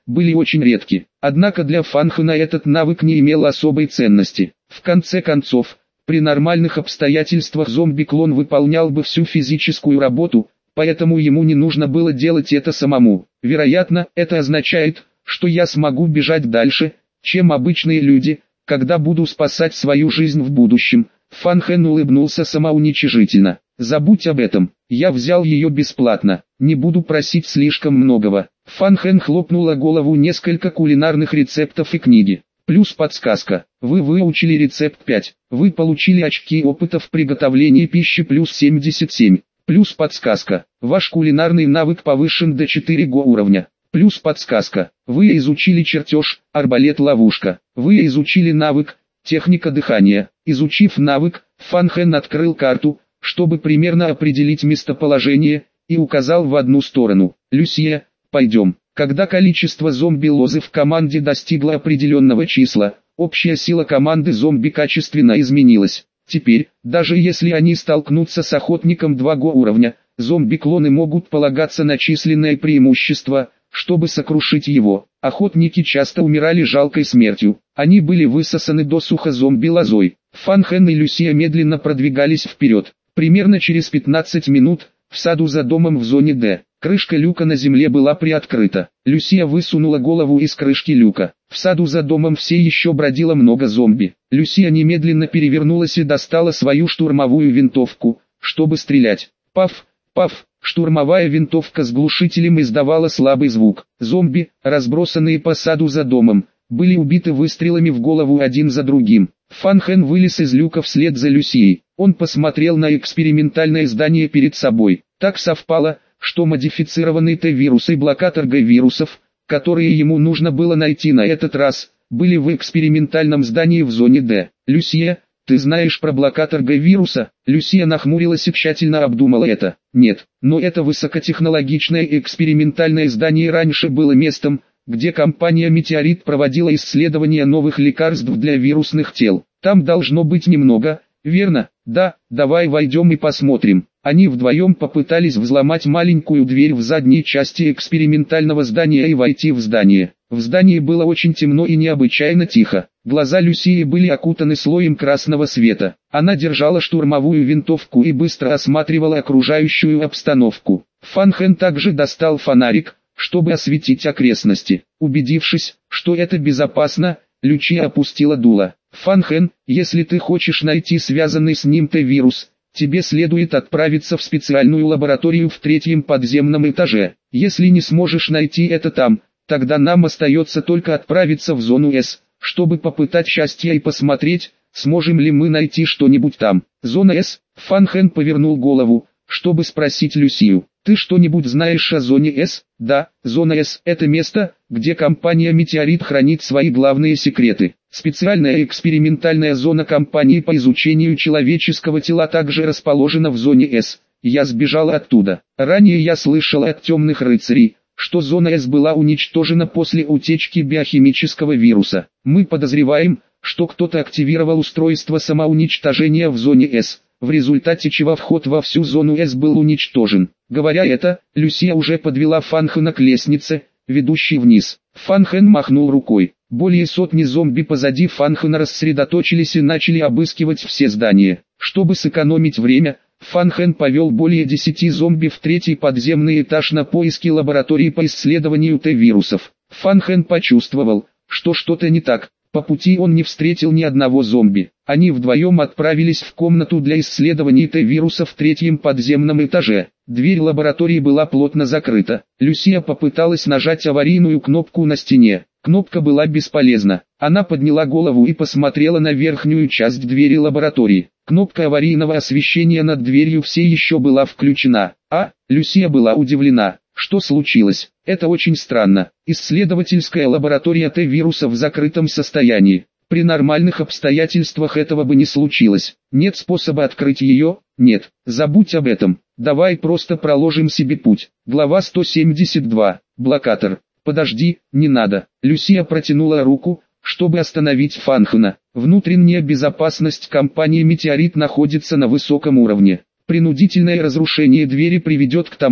были очень редки. Однако для Фанхена этот навык не имел особой ценности. В конце концов, при нормальных обстоятельствах зомби-клон выполнял бы всю физическую работу, поэтому ему не нужно было делать это самому. Вероятно, это означает, что я смогу бежать дальше, чем обычные люди, когда буду спасать свою жизнь в будущем. Фанхен улыбнулся самоуничижительно. Забудь об этом, я взял ее бесплатно, не буду просить слишком многого. Фанхен хлопнула голову несколько кулинарных рецептов и книги. Плюс подсказка, вы выучили рецепт 5, вы получили очки опыта в приготовлении пищи плюс 77. Плюс подсказка, ваш кулинарный навык повышен до 4 уровня. Плюс подсказка, вы изучили чертеж, арбалет-ловушка, вы изучили навык, техника дыхания. Изучив навык, Фанхен открыл карту, чтобы примерно определить местоположение, и указал в одну сторону. Люсия, пойдем. Когда количество зомби-лозы в команде достигло определенного числа, общая сила команды зомби качественно изменилась. Теперь, даже если они столкнутся с охотником 2 уровня, зомби-клоны могут полагаться на численное преимущество, чтобы сокрушить его. Охотники часто умирали жалкой смертью, они были высосаны досуха зомби-лозой. Фанхен и Люсия медленно продвигались вперед. Примерно через 15 минут, в саду за домом в зоне Д, крышка люка на земле была приоткрыта. Люсия высунула голову из крышки люка. В саду за домом все еще бродило много зомби. Люсия немедленно перевернулась и достала свою штурмовую винтовку, чтобы стрелять. Паф, паф, штурмовая винтовка с глушителем издавала слабый звук. Зомби, разбросанные по саду за домом, были убиты выстрелами в голову один за другим. Фанхен вылез из люка вслед за Люсией. Он посмотрел на экспериментальное здание перед собой. Так совпало, что модифицированный Т-вирус и блокатор Г-вирусов, которые ему нужно было найти на этот раз, были в экспериментальном здании в зоне Д. «Люсия, ты знаешь про блокатор Г-вируса?» Люсия нахмурилась и тщательно обдумала это. «Нет, но это высокотехнологичное экспериментальное здание раньше было местом, где компания «Метеорит» проводила исследования новых лекарств для вирусных тел. Там должно быть немного, верно? Да, давай войдем и посмотрим». Они вдвоем попытались взломать маленькую дверь в задней части экспериментального здания и войти в здание. В здании было очень темно и необычайно тихо. Глаза Люсии были окутаны слоем красного света. Она держала штурмовую винтовку и быстро осматривала окружающую обстановку. Фанхен также достал фонарик, чтобы осветить окрестности. Убедившись, что это безопасно, Люсия опустила дуло. «Фанхен, если ты хочешь найти связанный с ним Т-вирус, тебе следует отправиться в специальную лабораторию в 3-м подземном этаже. Если не сможешь найти это там, тогда нам остается только отправиться в зону С, чтобы попытать счастье и посмотреть, сможем ли мы найти что-нибудь там». Зона С. Фанхен повернул голову, чтобы спросить Люсию. «Ты что-нибудь знаешь о зоне С?» «Да, зона С – это место, где компания «Метеорит» хранит свои главные секреты. Специальная экспериментальная зона компании по изучению человеческого тела также расположена в зоне С. Я сбежал оттуда. Ранее я слышал от темных рыцарей, что зона С была уничтожена после утечки биохимического вируса. Мы подозреваем, что кто-то активировал устройство самоуничтожения в зоне С, в результате чего вход во всю зону С был уничтожен». Говоря это, Люсия уже подвела Фанхена к лестнице, ведущей вниз. Фанхен махнул рукой. Более сотни зомби позади Фанхена рассредоточились и начали обыскивать все здания. Чтобы сэкономить время, Фанхен повел более 10 зомби в 3-й подземный этаж на поиски лаборатории по исследованию Т-вирусов. Фанхен почувствовал, что что-то не так. По пути он не встретил ни одного зомби. Они вдвоем отправились в комнату для исследований Т-вируса в 3-м подземном этаже. Дверь лаборатории была плотно закрыта. Люсия попыталась нажать аварийную кнопку на стене. Кнопка была бесполезна. Она подняла голову и посмотрела на верхнюю часть двери лаборатории. Кнопка аварийного освещения над дверью все еще была включена. Люсия была удивлена. Что случилось? Это очень странно. Исследовательская лаборатория Т-вируса в закрытом состоянии. При нормальных обстоятельствах этого бы не случилось. Нет способа открыть ее? Нет. Забудь об этом. Давай просто проложим себе путь. Глава 172. Блокатор. Подожди, не надо. Люсия протянула руку, чтобы остановить Фанхена. Внутренняя безопасность компании «Метеорит» находится на высоком уровне. Принудительное разрушение двери приведет к тому,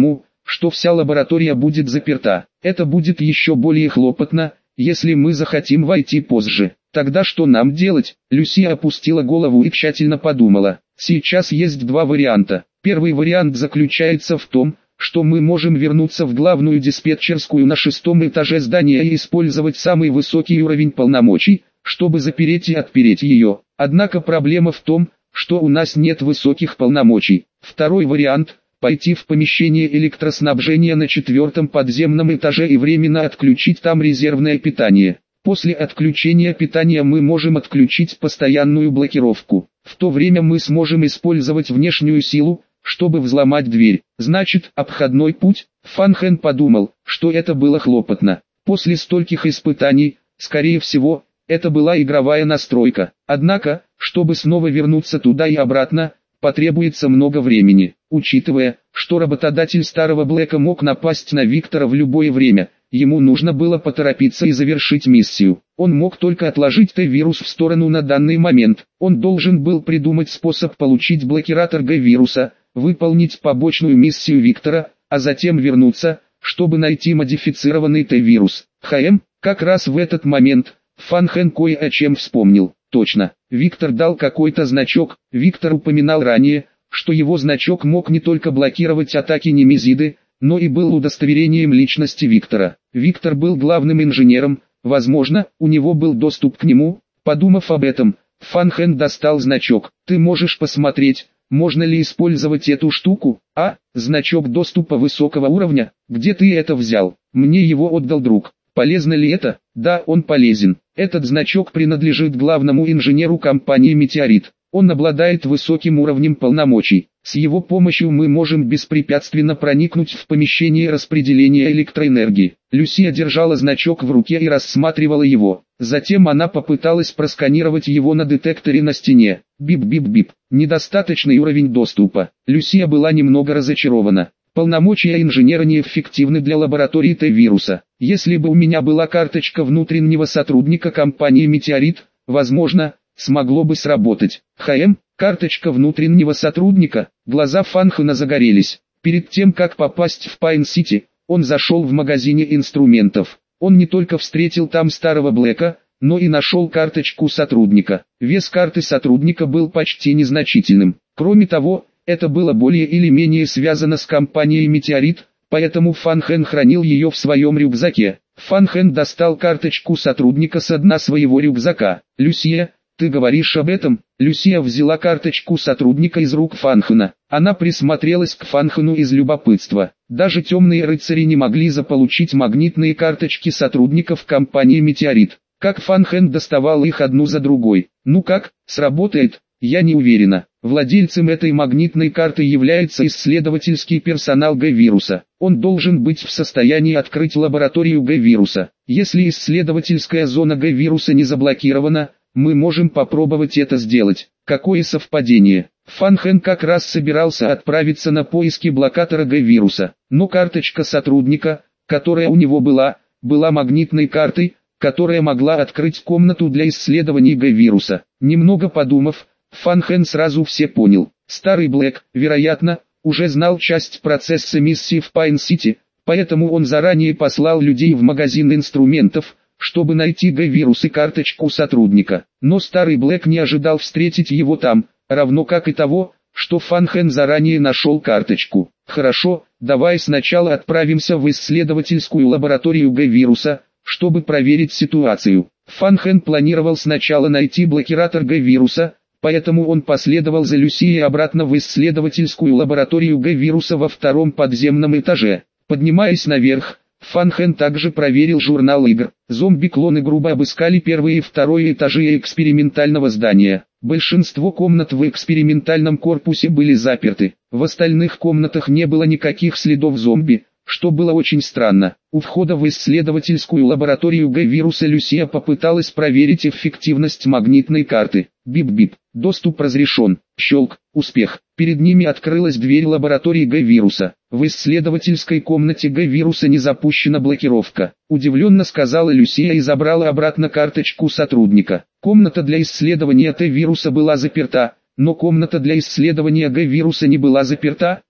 что вся лаборатория будет заперта. Это будет еще более хлопотно, если мы захотим войти позже. Тогда что нам делать? Люсия опустила голову и тщательно подумала. Сейчас есть два варианта. Первый вариант заключается в том, что мы можем вернуться в главную диспетчерскую на 6-м этаже здания и использовать самый высокий уровень полномочий, чтобы запереть и отпереть ее. Однако проблема в том, что у нас нет высоких полномочий. Второй вариант – пойти в помещение электроснабжения на 4-м подземном этаже и временно отключить там резервное питание. После отключения питания мы можем отключить постоянную блокировку. В то время мы сможем использовать внешнюю силу, чтобы взломать дверь. Значит, обходной путь? Фан Хэн подумал, что это было хлопотно. После стольких испытаний, скорее всего, это была игровая настройка. Однако, чтобы снова вернуться туда и обратно, потребуется много времени. Учитывая, что работодатель старого Блэка мог напасть на Виктора в любое время, ему нужно было поторопиться и завершить миссию. Он мог только отложить Т-вирус в сторону на данный момент. Он должен был придумать способ получить блокиратор Г-вируса, выполнить побочную миссию Виктора, а затем вернуться, чтобы найти модифицированный Т-вирус. Как раз в этот момент, Фан Хэн кое о чем вспомнил. Точно, Виктор дал какой-то значок. Виктор упоминал ранее, что его значок мог не только блокировать атаки Немезиды, но и был удостоверением личности Виктора. Виктор был главным инженером, возможно, у него был доступ к нему. Подумав об этом, Фан Хэн достал значок. Ты можешь посмотреть, можно ли использовать эту штуку? Значок доступа высокого уровня. Где ты это взял? Мне его отдал друг. Полезно ли это? Да, он полезен. Этот значок принадлежит главному инженеру компании «Метеорит». Он обладает высоким уровнем полномочий. С его помощью мы можем беспрепятственно проникнуть в помещение распределения электроэнергии. Люсия держала значок в руке и рассматривала его. Затем она попыталась просканировать его на детекторе на стене. Бип-бип-бип. Недостаточный уровень доступа. Люсия была немного разочарована. Полномочия инженера неэффективны для лаборатории Т-вируса. Если бы у меня была карточка внутреннего сотрудника компании «Метеорит», возможно, смогло бы сработать. Карточка внутреннего сотрудника. Глаза Фан Хэна загорелись. Перед тем как попасть в Пайн-Сити, он зашел в магазине инструментов. Он не только встретил там старого Блэка, но и нашел карточку сотрудника. Вес карты сотрудника был почти незначительным. Кроме того, это было более или менее связано с компанией «Метеорит», поэтому Фан Хэн хранил ее в своем рюкзаке. Фан Хэн достал карточку сотрудника с дна своего рюкзака. «Люсия, ты говоришь об этом?» Люсия взяла карточку сотрудника из рук Фан Хэна. Она присмотрелась к Фан Хэну из любопытства. Даже темные рыцари не могли заполучить магнитные карточки сотрудников компании «Метеорит». Как Фан Хэн доставал их одну за другой. Ну как, сработает? Я не уверена. Владельцем этой магнитной карты является исследовательский персонал Г-вируса. Он должен быть в состоянии открыть лабораторию Г-вируса. Если исследовательская зона Г-вируса не заблокирована, мы можем попробовать это сделать. Какое совпадение. Фан Хэн как раз собирался отправиться на поиски блокатора Г-вируса. Но карточка сотрудника, которая у него была магнитной картой, которая могла открыть комнату для исследований Г-вируса. Немного подумав, Фан Хэн сразу все понял. Старый Блэк, вероятно, уже знал часть процесса миссии в Пайн-Сити, поэтому он заранее послал людей в магазин инструментов, чтобы найти Г-вирус и карточку сотрудника. Но старый Блэк не ожидал встретить его там, равно как и того, что Фан Хэн заранее нашел карточку. Хорошо, давай сначала отправимся в исследовательскую лабораторию Г-вируса, чтобы проверить ситуацию. Фан Хэн планировал сначала найти блокиратор Г-вируса, поэтому он последовал за Люсией обратно в исследовательскую лабораторию Г-вируса во 2-м подземном этаже. Поднимаясь наверх, Фан Хэн также проверил журнал игр. Зомби-клоны грубо обыскали 1 и 2 этажи экспериментального здания. Большинство комнат в экспериментальном корпусе были заперты. В остальных комнатах не было никаких следов зомби, что было очень странно. У входа в исследовательскую лабораторию Г-вируса Люсия попыталась проверить эффективность магнитной карты. Бип-бип. Доступ разрешен. Щелк. Успех. Перед ними открылась дверь лаборатории Г-вируса. В исследовательской комнате Г-вируса не запущена блокировка. Удивленно сказала Люсия и забрала обратно карточку сотрудника. Комната для исследования Т-вируса была заперта, но комната для исследования Г-вируса не была заперта.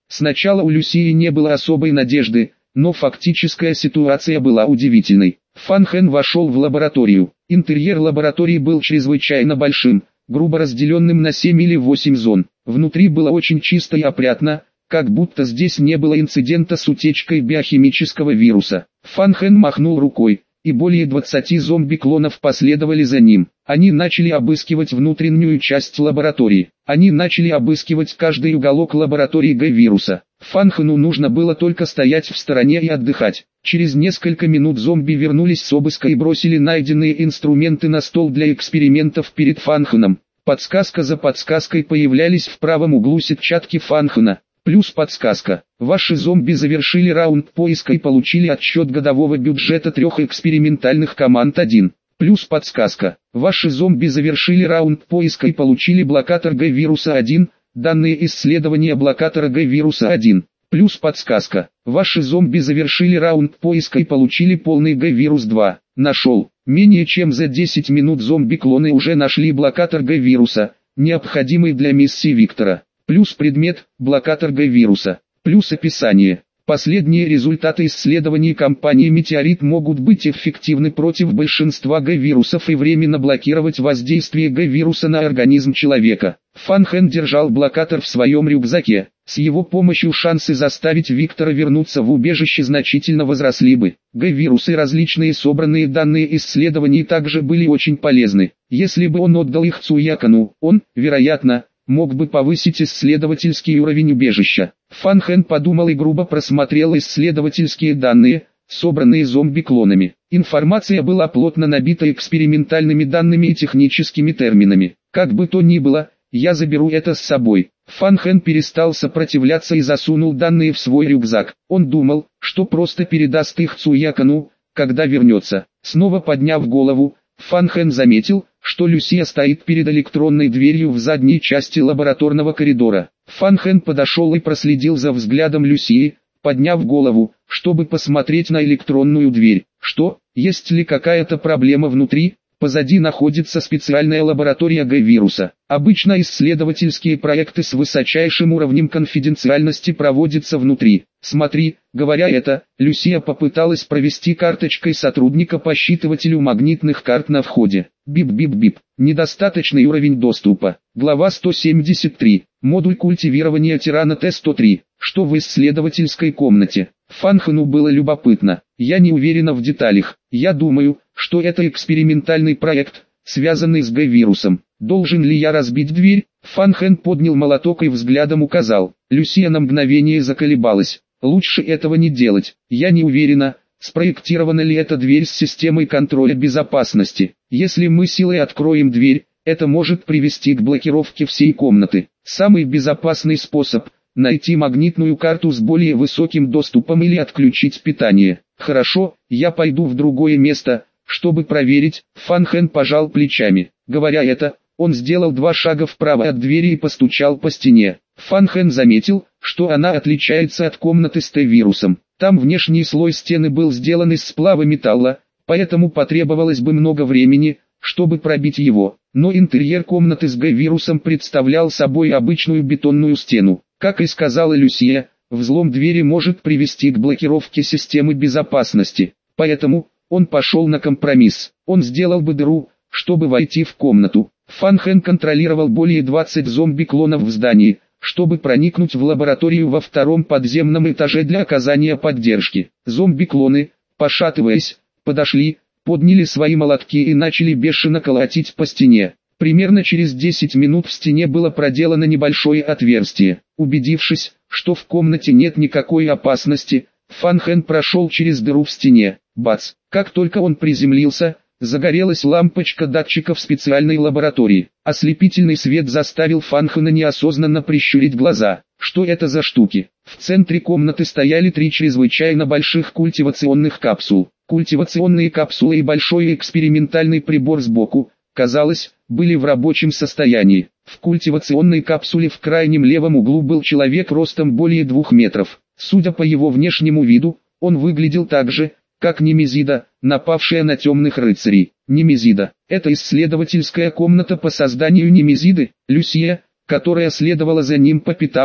Сначала у Люсии не было особой надежды, но фактическая ситуация была удивительной. Фан Хэн вошел в лабораторию. Интерьер лаборатории был чрезвычайно большим, грубо разделенным на 7 или 8 зон. Внутри было очень чисто и опрятно, как будто здесь не было инцидента с утечкой биохимического вируса. Фан Хэн махнул рукой, и более 20 зомби-клонов последовали за ним. Они начали обыскивать внутреннюю часть лаборатории. Они начали обыскивать каждый уголок лаборатории Г-вируса. Фан Хэну нужно было только стоять в стороне и отдыхать. Через несколько минут зомби вернулись с обыска и бросили найденные инструменты на стол для экспериментов перед Фан Хэном. Подсказка за подсказкой появлялись в правом углу сетчатки Фан Хэна. Плюс подсказка. Ваши зомби завершили раунд поиска и получили отсчет годового бюджета 3 экспериментальных команд 1. Плюс подсказка. Ваши зомби завершили раунд поиска и получили блокатор Г-вируса 1. Данные исследования блокатора Г-вируса 1. Плюс подсказка. Ваши зомби завершили раунд поиска и получили полный Г-вирус 2. Нашел. Менее чем за 10 минут зомби-клоны уже нашли блокатор Г-вируса, необходимый для миссии Виктора. Плюс предмет, блокатор Г-вируса. Плюс описание. Последние результаты исследований компании «Метеорит» могут быть эффективны против большинства Г-вирусов и временно блокировать воздействие Г-вируса на организм человека. Фан Хэн держал блокатор в своем рюкзаке. С его помощью шансы заставить Виктора вернуться в убежище значительно возросли бы. Г-вирусы и различные собранные данные исследований также были очень полезны. Если бы он отдал их Цуякану, он, вероятно, мог бы повысить исследовательский уровень убежища. Фан Хэн подумал и грубо просмотрел исследовательские данные, собранные зомби-клонами. Информация была плотно набита экспериментальными данными и техническими терминами. Как бы то ни было, я заберу это с собой. Фан Хэн перестал сопротивляться и засунул данные в свой рюкзак. Он думал, что просто передаст их Цуякану, когда вернется. Снова подняв голову, Фан Хэн заметил, что Люсия стоит перед электронной дверью в задней части лабораторного коридора. Фан Хэн подошел и проследил за взглядом Люсии, подняв голову, чтобы посмотреть на электронную дверь. Что, есть ли какая-то проблема внутри? Позади находится специальная лаборатория Г-вируса. Обычно исследовательские проекты с высочайшим уровнем конфиденциальности проводятся внутри. Смотри, говоря это, Люсия попыталась провести карточкой сотрудника по считывателю магнитных карт на входе. Бип-бип-бип. Недостаточный уровень доступа. Глава 173. Модуль культивирования тирана Т-103. Что в исследовательской комнате? Фан Хэну было любопытно. Я не уверена в деталях. Я думаю, что это экспериментальный проект, связанный с Г-вирусом. Должен ли я разбить дверь? Фан Хэн поднял молоток и взглядом указал. Люсия на мгновение заколебалась. Лучше этого не делать. Я не уверена, спроектирована ли эта дверь с системой контроля безопасности. Если мы силой откроем дверь, это может привести к блокировке всей комнаты. Самый безопасный способ – найти магнитную карту с более высоким доступом или отключить питание. Хорошо, я пойду в другое место, чтобы проверить. Фан Хэн пожал плечами. Говоря это, он сделал 2 шага вправо от двери и постучал по стене. Фан Хэн заметил, что она отличается от комнаты с Т-вирусом. Там внешний слой стены был сделан из сплава металла, поэтому потребовалось бы много времени, чтобы пробить его. Но интерьер комнаты с Г-вирусом представлял собой обычную бетонную стену. Как и сказала Люсия, взлом двери может привести к блокировке системы безопасности. Поэтому он пошел на компромисс. Он сделал бы дыру, чтобы войти в комнату. Фан Хэн контролировал более 20 зомби-клонов в здании, чтобы проникнуть в лабораторию во 2-м подземном этаже для оказания поддержки. Зомби-клоны, пошатываясь, подошли, подняли свои молотки и начали бешено колотить по стене. Примерно через 10 минут в стене было проделано небольшое отверстие. Убедившись, что в комнате нет никакой опасности, Фан Хэн прошел через дыру в стене. Бац! Как только он приземлился, загорелась лампочка датчика в специальной лаборатории. Ослепительный свет заставил Фан Хэна неосознанно прищурить глаза. Что это за штуки? В центре комнаты стояли 3 чрезвычайно больших культивационных капсул. Культивационные капсулы и большой экспериментальный прибор сбоку, казалось, были в рабочем состоянии. В культивационной капсуле в крайнем левом углу был человек ростом более 2 метров. Судя по его внешнему виду, он выглядел так же, как Немезида, напавшая на темных рыцарей. Немезида – это исследовательская комната по созданию Немезиды. Люсия, которая следовала за ним по пятам,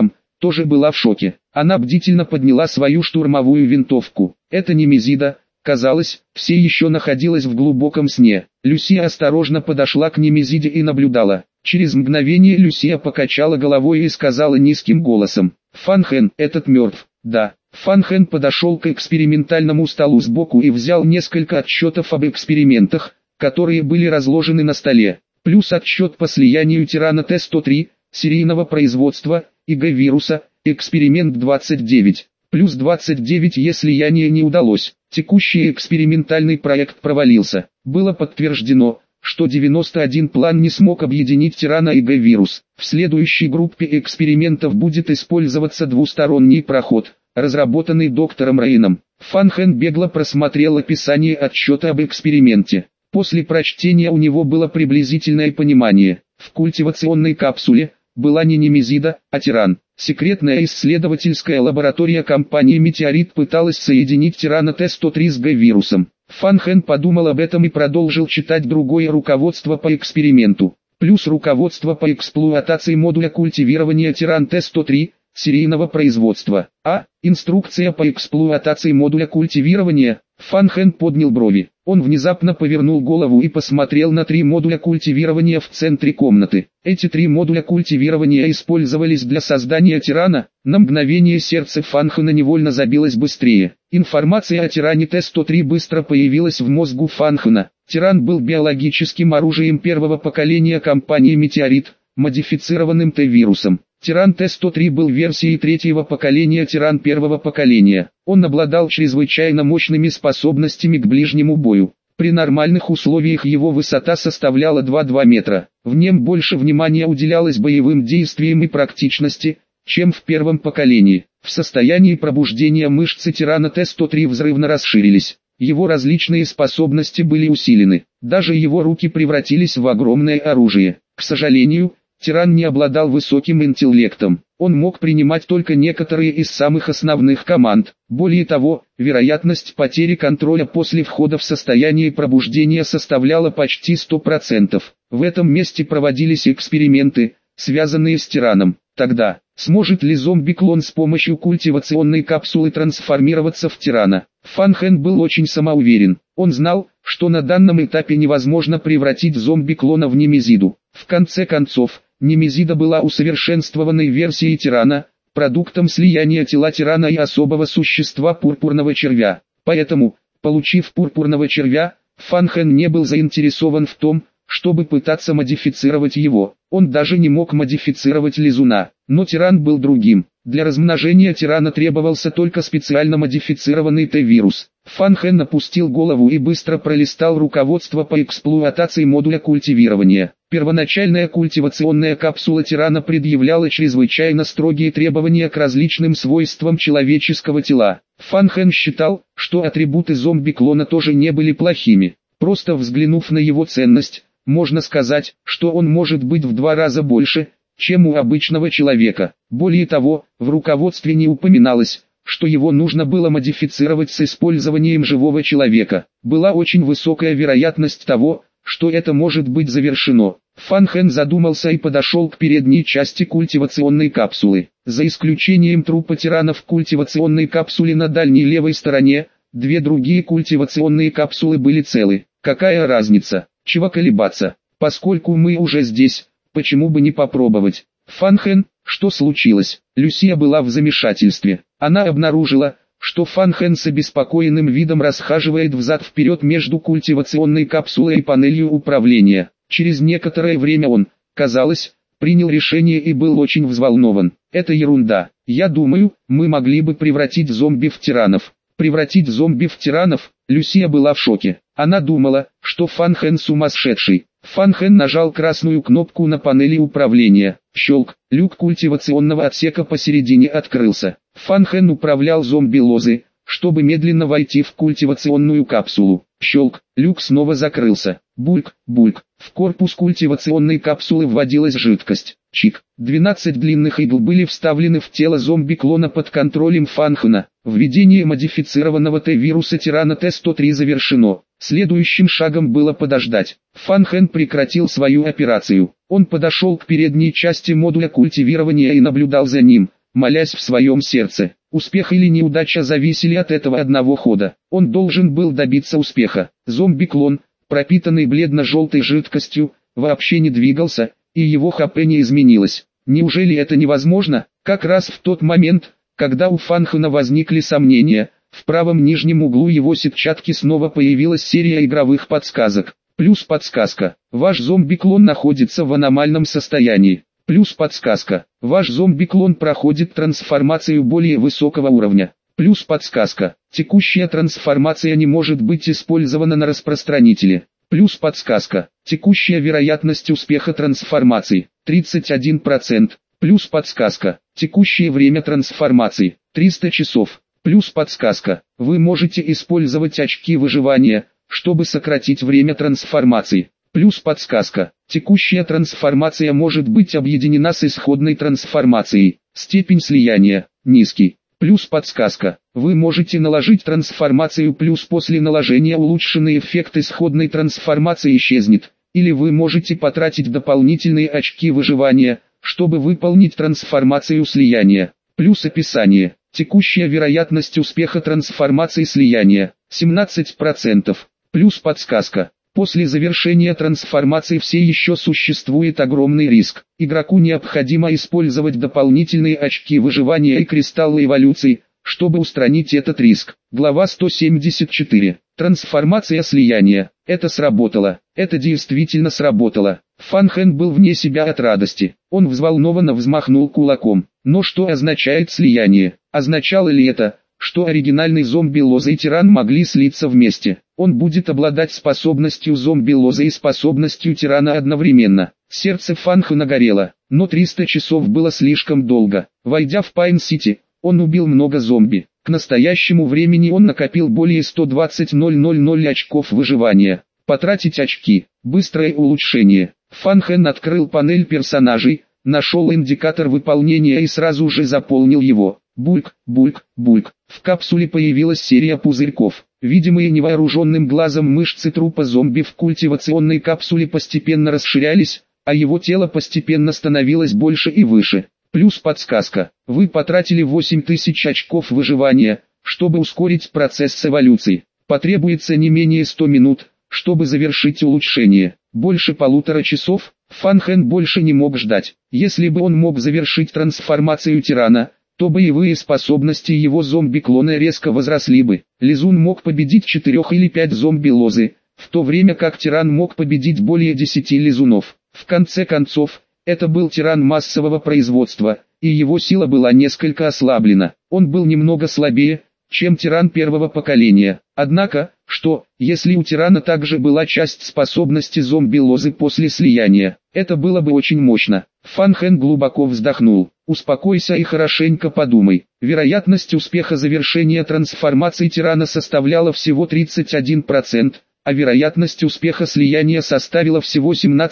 тоже была в шоке. Она бдительно подняла свою штурмовую винтовку. Это Немезида, казалось, все еще находилась в глубоком сне. Люсия осторожно подошла к Немезиде и наблюдала. Через мгновение Люсия покачала головой и сказала низким голосом: «Фан-Хэн, этот мертв». «Да». Фан-Хэн подошел к экспериментальному столу сбоку и взял несколько отчетов об экспериментах, которые были разложены на столе, плюс отчет по слиянию тирана Т-103, серийного производства, и Г-вируса, эксперимент 29, плюс 29 слияние не удалось, текущий экспериментальный проект провалился. Было подтверждено, что 91 план не смог объединить тирана и Г-вирус. В следующей группе экспериментов будет использоваться двусторонний проход, разработанный доктором Рейном. Фан-Хэн бегло просмотрел описание отчета об эксперименте. После прочтения у него было приблизительное понимание. В культивационной капсуле была не Немезида, а тиран. Секретная исследовательская лаборатория компании «Метеорит» пыталась соединить тирана Т-103 с Г-вирусом. Фан-Хэн подумал об этом и продолжил читать другое руководство по эксперименту, плюс руководство по эксплуатации модуля культивирования тиран Т-103, серийного производства. Инструкция по эксплуатации модуля культивирования. Фан-Хэн поднял брови. Он внезапно повернул голову и посмотрел на 3 модуля культивирования в центре комнаты. Эти 3 модуля культивирования использовались для создания тирана. На мгновение сердце Фан-Хэна невольно забилось быстрее. Информация о тиране Т-103 быстро появилась в мозгу Фан-Хэна. Тиран был биологическим оружием первого поколения компании «Метеорит», модифицированным Т-вирусом. Тиран Т-103 был версией третьего поколения тиран первого поколения. Он обладал чрезвычайно мощными способностями к ближнему бою. При нормальных условиях его высота составляла 2,2 метра. В нем больше внимания уделялось боевым действиям и практичности, чем в первом поколении. В состоянии пробуждения мышцы тирана Т-103 взрывно расширились. Его различные способности были усилены. Даже его руки превратились в огромное оружие. К сожалению, тиран не обладал высоким интеллектом. Он мог принимать только некоторые из самых основных команд. Более того, вероятность потери контроля после входа в состояние пробуждения составляла почти 100%. В этом месте проводились эксперименты, связанные с тираном. Тогда, сможет ли зомби-клон с помощью культивационной капсулы трансформироваться в тирана? Фан-Хэн был очень самоуверен. Он знал, что на данном этапе невозможно превратить зомби-клона в Немезиду. В конце концов, Немезида была усовершенствованной версией тирана, продуктом слияния тела тирана и особого существа пурпурного червя. Поэтому, получив пурпурного червя, Фан-Хэн не был заинтересован в том, чтобы пытаться модифицировать его. Он даже не мог модифицировать лизуна. Но тиран был другим. Для размножения тирана требовался только специально модифицированный Т-вирус. Фан-Хэн опустил голову и быстро пролистал руководство по эксплуатации модуля культивирования. Первоначальная культивационная капсула тирана предъявляла чрезвычайно строгие требования к различным свойствам человеческого тела. Фан-Хэн считал, что атрибуты зомби-клона тоже не были плохими. Просто взглянув на его ценность, можно сказать, что он может быть в 2 раза больше, чем у обычного человека. Более того, в руководстве не упоминалось, что его нужно было модифицировать с использованием живого человека. Была очень высокая вероятность того, что это может быть завершено. Фан-Хэн задумался и подошел к передней части культивационной капсулы. За исключением трупа тирана в культивационной капсуле на дальней левой стороне, 2 другие культивационные капсулы были целы. Какая разница? Чего колебаться? Поскольку мы уже здесь, почему бы не попробовать? Фан-Хэн, что случилось? Люсия была в замешательстве. Она обнаружила, что Фан-Хэн с обеспокоенным видом расхаживает взад-вперед между культивационной капсулой и панелью управления. Через некоторое время он, казалось, принял решение и был очень взволнован. Это ерунда. Я думаю, мы могли бы превратить зомби в тиранов. Превратить зомби в тиранов? Люсия была в шоке. Она думала, что Фан-Хэн сумасшедший. Фан-Хэн нажал красную кнопку на панели управления. Щелк, люк культивационного отсека посередине открылся. Фан-Хэн управлял зомби-лозы, чтобы медленно войти в культивационную капсулу. Щелк, люк снова закрылся. Бульк, бульк. В корпус культивационной капсулы вводилась жидкость. Чик. 12 длинных игл были вставлены в тело зомби-клона под контролем Фан-Хэна. Введение модифицированного Т-вируса тирана Т-103 завершено. Следующим шагом было подождать. Фан-Хэн прекратил свою операцию. Он подошел к передней части модуля культивирования и наблюдал за ним, молясь в своем сердце. Успех или неудача зависели от этого одного хода. Он должен был добиться успеха. Зомби-клон, пропитанный бледно-желтой жидкостью, вообще не двигался, и его ХП не изменилось. Неужели это невозможно? Как раз в тот момент, когда у Фанхена возникли сомнения, в правом нижнем углу его сетчатки снова появилась серия игровых подсказок. Плюс подсказка. Ваш зомби-клон находится в аномальном состоянии. Плюс подсказка. Ваш зомби-клон проходит трансформацию более высокого уровня. Плюс подсказка. Текущая трансформация не может быть использована на распространителе. Плюс подсказка. Текущая вероятность успеха трансформации 31%. Плюс подсказка. Текущее время трансформации 300 часов. Плюс подсказка. Вы можете использовать очки выживания, чтобы сократить время трансформации. Плюс подсказка. Текущая трансформация может быть объединена с исходной трансформацией. Степень слияния низкий. Плюс подсказка. Вы можете наложить трансформацию плюс после наложения улучшенный эффект исходной трансформации исчезнет. Или вы можете потратить дополнительные очки выживания, чтобы выполнить трансформацию слияния. Плюс описание. Текущая вероятность успеха трансформации слияния 17%. Плюс подсказка. После завершения трансформации все еще существует огромный риск. Игроку необходимо использовать дополнительные очки выживания и кристаллы эволюции, чтобы устранить этот риск. Глава 174. Трансформация слияния. Это сработало. Это действительно сработало. Фанхен был вне себя от радости. Он взволнованно взмахнул кулаком. Но что означает слияние? Означало ли это, что оригинальный зомби-лоза и тиран могли слиться вместе? Он будет обладать способностью зомби-лоза и способностью тирана одновременно. Сердце Фанхена горело, но 300 часов было слишком долго. Войдя в Пайн-Сити, он убил много зомби. К настоящему времени он накопил более 120 000 очков выживания. Потратить очки. Быстрое улучшение. Фанхен открыл панель персонажей, нашел индикатор выполнения и сразу же заполнил его. Бульк, бульк, бульк. В капсуле появилась серия пузырьков. Видимые невооруженным глазом мышцы трупа зомби в культивационной капсуле постепенно расширялись, а его тело постепенно становилось больше и выше. Плюс подсказка. Вы потратили 8000 очков выживания, чтобы ускорить процесс эволюции. Потребуется не менее 100 минут, чтобы завершить улучшение. Больше 1,5 часов. Фанхен больше не мог ждать. Если бы он мог завершить трансформацию тирана, то боевые способности его зомби-клона резко возросли бы. Лизун мог победить 4 или 5 зомби-лозы, в то время как тиран мог победить более 10 лизунов. В конце концов, это был тиран массового производства, и его сила была несколько ослаблена. Он был немного слабее, чем тиран первого поколения. Однако, если у тирана также была часть способности зомби-лозы после слияния, это было бы очень мощно. Фанхен глубоко вздохнул. Успокойся и хорошенько подумай. Вероятность успеха завершения трансформации тирана составляла всего 31%, а вероятность успеха слияния составила всего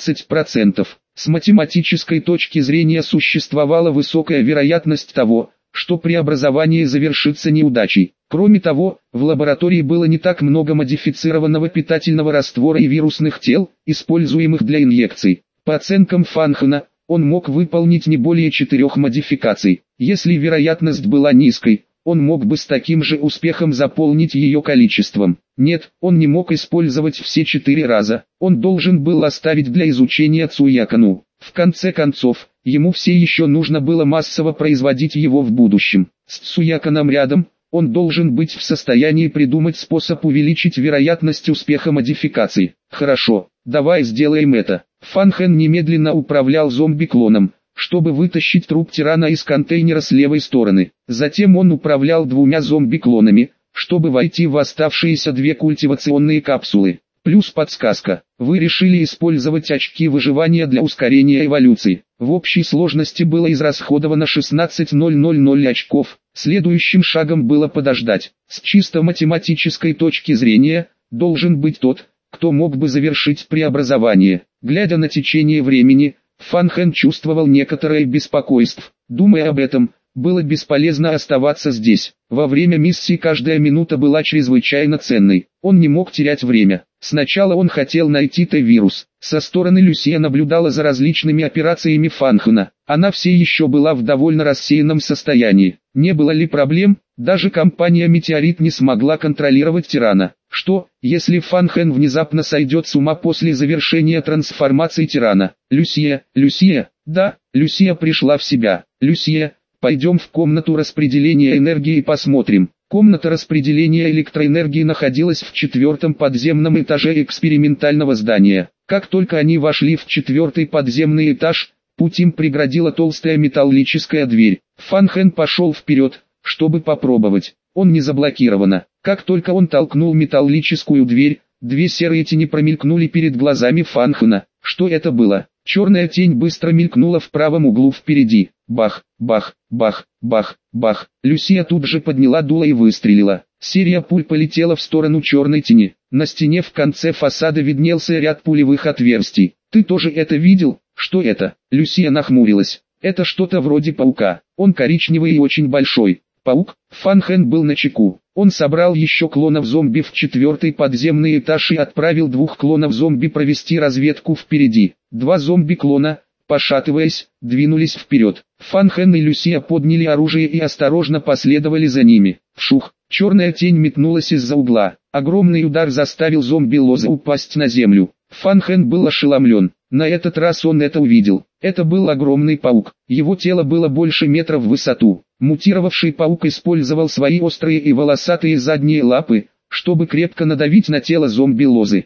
17%. С математической точки зрения существовала высокая вероятность того, что преобразование завершится неудачей. Кроме того, в лаборатории было не так много модифицированного питательного раствора и вирусных тел, используемых для инъекций. По оценкам Фанхена, он мог выполнить не более 4 модификаций. Если вероятность была низкой, он мог бы с таким же успехом заполнить ее количеством. Нет, он не мог использовать все 4 раза. Он должен был оставить для изучения Цуякану. В конце концов, ему все еще нужно было массово производить его в будущем. С Цуяканом рядом, он должен быть в состоянии придумать способ увеличить вероятность успеха модификаций. Хорошо, давай сделаем это. Фанхен немедленно управлял зомби-клоном, чтобы вытащить труп тирана из контейнера с левой стороны. Затем он управлял 2 зомби-клонами, чтобы войти в оставшиеся 2 культивационные капсулы. Плюс подсказка. Вы решили использовать очки выживания для ускорения эволюции. В общей сложности было израсходовано 16 000 очков. Следующим шагом было подождать. С чисто математической точки зрения, должен быть тот, кто мог бы завершить преобразование. Глядя на течение времени, Фанхен чувствовал некоторое беспокойство. Думая об этом, было бесполезно оставаться здесь. Во время миссии каждая минута была чрезвычайно ценной. Он не мог терять время. Сначала он хотел найти Т-вирус. Со стороны Люсия наблюдала за различными операциями Фанхена. Она все еще была в довольно рассеянном состоянии. Не было ли проблем? Даже компания «Метеорит» не смогла контролировать тирана. Что, если Фанхен внезапно сойдет с ума после завершения трансформации тирана? Люсия, да, Люсия пришла в себя. Люсия, пойдем в комнату распределения энергии и посмотрим. Комната распределения электроэнергии находилась в 4-м подземном этаже экспериментального здания. Как только они вошли в 4-й подземный этаж, путь им преградила толстая металлическая дверь. Фанхен пошел вперед, чтобы попробовать. Он не заблокировано. Как только он толкнул металлическую дверь, две серые тени промелькнули перед глазами Фанхена. Что это было? Черная тень быстро мелькнула в правом углу впереди. Бах, бах, бах, бах, бах. Люсия тут же подняла дуло и выстрелила. Серия пуль полетела в сторону черной тени. На стене в конце фасада виднелся ряд пулевых отверстий. Ты тоже это видел? Что это? Люсия нахмурилась. Это что-то вроде паука. Он коричневый и очень большой. Паук? Фанхен был начеку. Он собрал еще клонов зомби в 4-й подземный этаж и отправил 2 клонов зомби провести разведку впереди. 2 зомби-клона, пошатываясь, двинулись вперед. Фанхен и Люсия подняли оружие и осторожно последовали за ними. Вшух! Черная тень метнулась из-за угла. Огромный удар заставил зомби-лоза упасть на землю. Фанхен был ошеломлен. На этот раз он это увидел. Это был огромный паук. Его тело было больше метра в высоту. Мутировавший паук использовал свои острые и волосатые задние лапы, чтобы крепко надавить на тело зомби-лозы.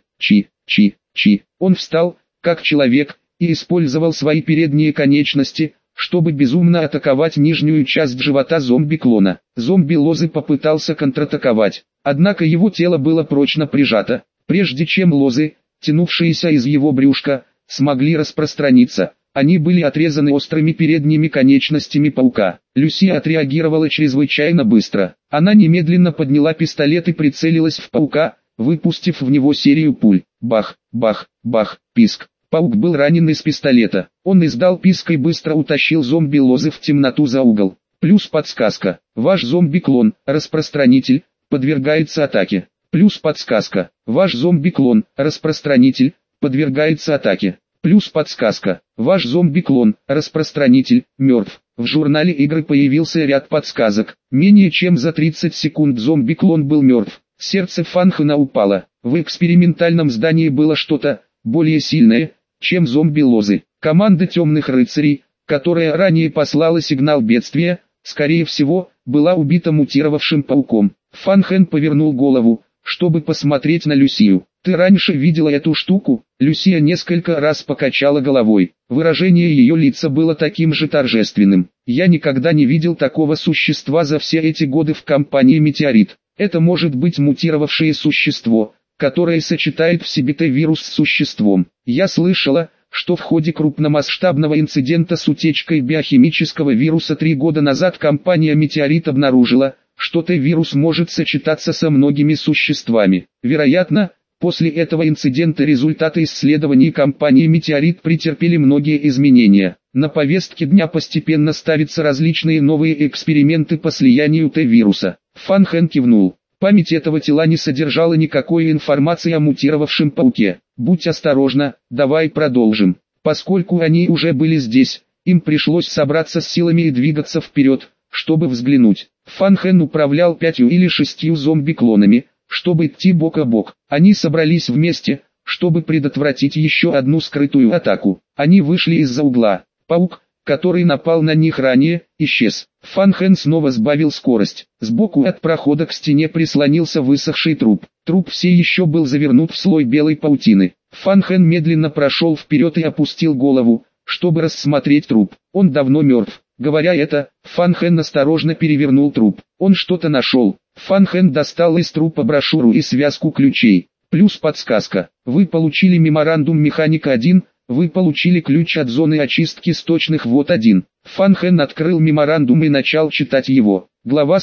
Чи. Он встал, как человек, и использовал свои передние конечности, чтобы безумно атаковать нижнюю часть живота зомби-клона. Зомби-лозы попытался контратаковать, однако его тело было прочно прижато. Прежде чем лозы, тянувшиеся из его брюшка, смогли распространиться, они были отрезаны острыми передними конечностями паука. Люсия отреагировала чрезвычайно быстро. Она немедленно подняла пистолет и прицелилась в паука, выпустив в него серию пуль. Бах, бах, бах, писк. Паук был ранен из пистолета. Он издал писк и быстро утащил зомби-лозы в темноту за угол. Плюс подсказка. Ваш зомби-клон, распространитель, подвергается атаке. Плюс подсказка. Ваш зомби-клон, распространитель, подвергается атаке. Плюс подсказка. Ваш зомби-клон, распространитель, мертв. В журнале игры появился ряд подсказок. Менее чем за 30 секунд зомби-клон был мертв. Сердце Фанхена упало. В экспериментальном здании было что-то более сильное, чем зомби-лозы. Команда темных рыцарей, которая ранее послала сигнал бедствия, скорее всего, была убита мутировавшим пауком. Фанхен повернул голову, чтобы посмотреть на Люсию. «Ты раньше видела эту штуку?» Люсия несколько раз покачала головой. Выражение ее лица было таким же торжественным. «Я никогда не видел такого существа за все эти годы в компании «Метеорит». Это может быть мутировавшее существо, которое сочетает в себе Т-вирус с существом. Я слышала, что в ходе крупномасштабного инцидента с утечкой биохимического вируса 3 года назад компания «Метеорит» обнаружила, что Т-вирус может сочетаться со многими существами. Вероятно, после этого инцидента результаты исследований компании «Метеорит» претерпели многие изменения. На повестке дня постепенно ставятся различные новые эксперименты по слиянию Т-вируса. Фанхен кивнул. Память этого тела не содержала никакой информации о мутировавшем пауке. Будь осторожна, давай продолжим. Поскольку они уже были здесь, им пришлось собраться с силами и двигаться вперед, чтобы взглянуть. Фанхен управлял 5 или 6 зомби-клонами, чтобы идти бок о бок. Они собрались вместе, чтобы предотвратить еще одну скрытую атаку. Они вышли из-за угла. Паук, который напал на них ранее, исчез. Фанхен снова сбавил скорость. Сбоку от прохода к стене прислонился высохший труп. Труп все еще был завернут в слой белой паутины. Фанхен медленно прошел вперед и опустил голову, чтобы рассмотреть труп. Он давно мертв. Говоря это, Фанхен осторожно перевернул труп. Он что-то нашел. Фанхен достал из трупа брошюру и связку ключей. Плюс подсказка. Вы получили меморандум механика 1. Вы получили ключ от зоны очистки сточных вод 1. Фанхен открыл меморандум и начал читать его. Глава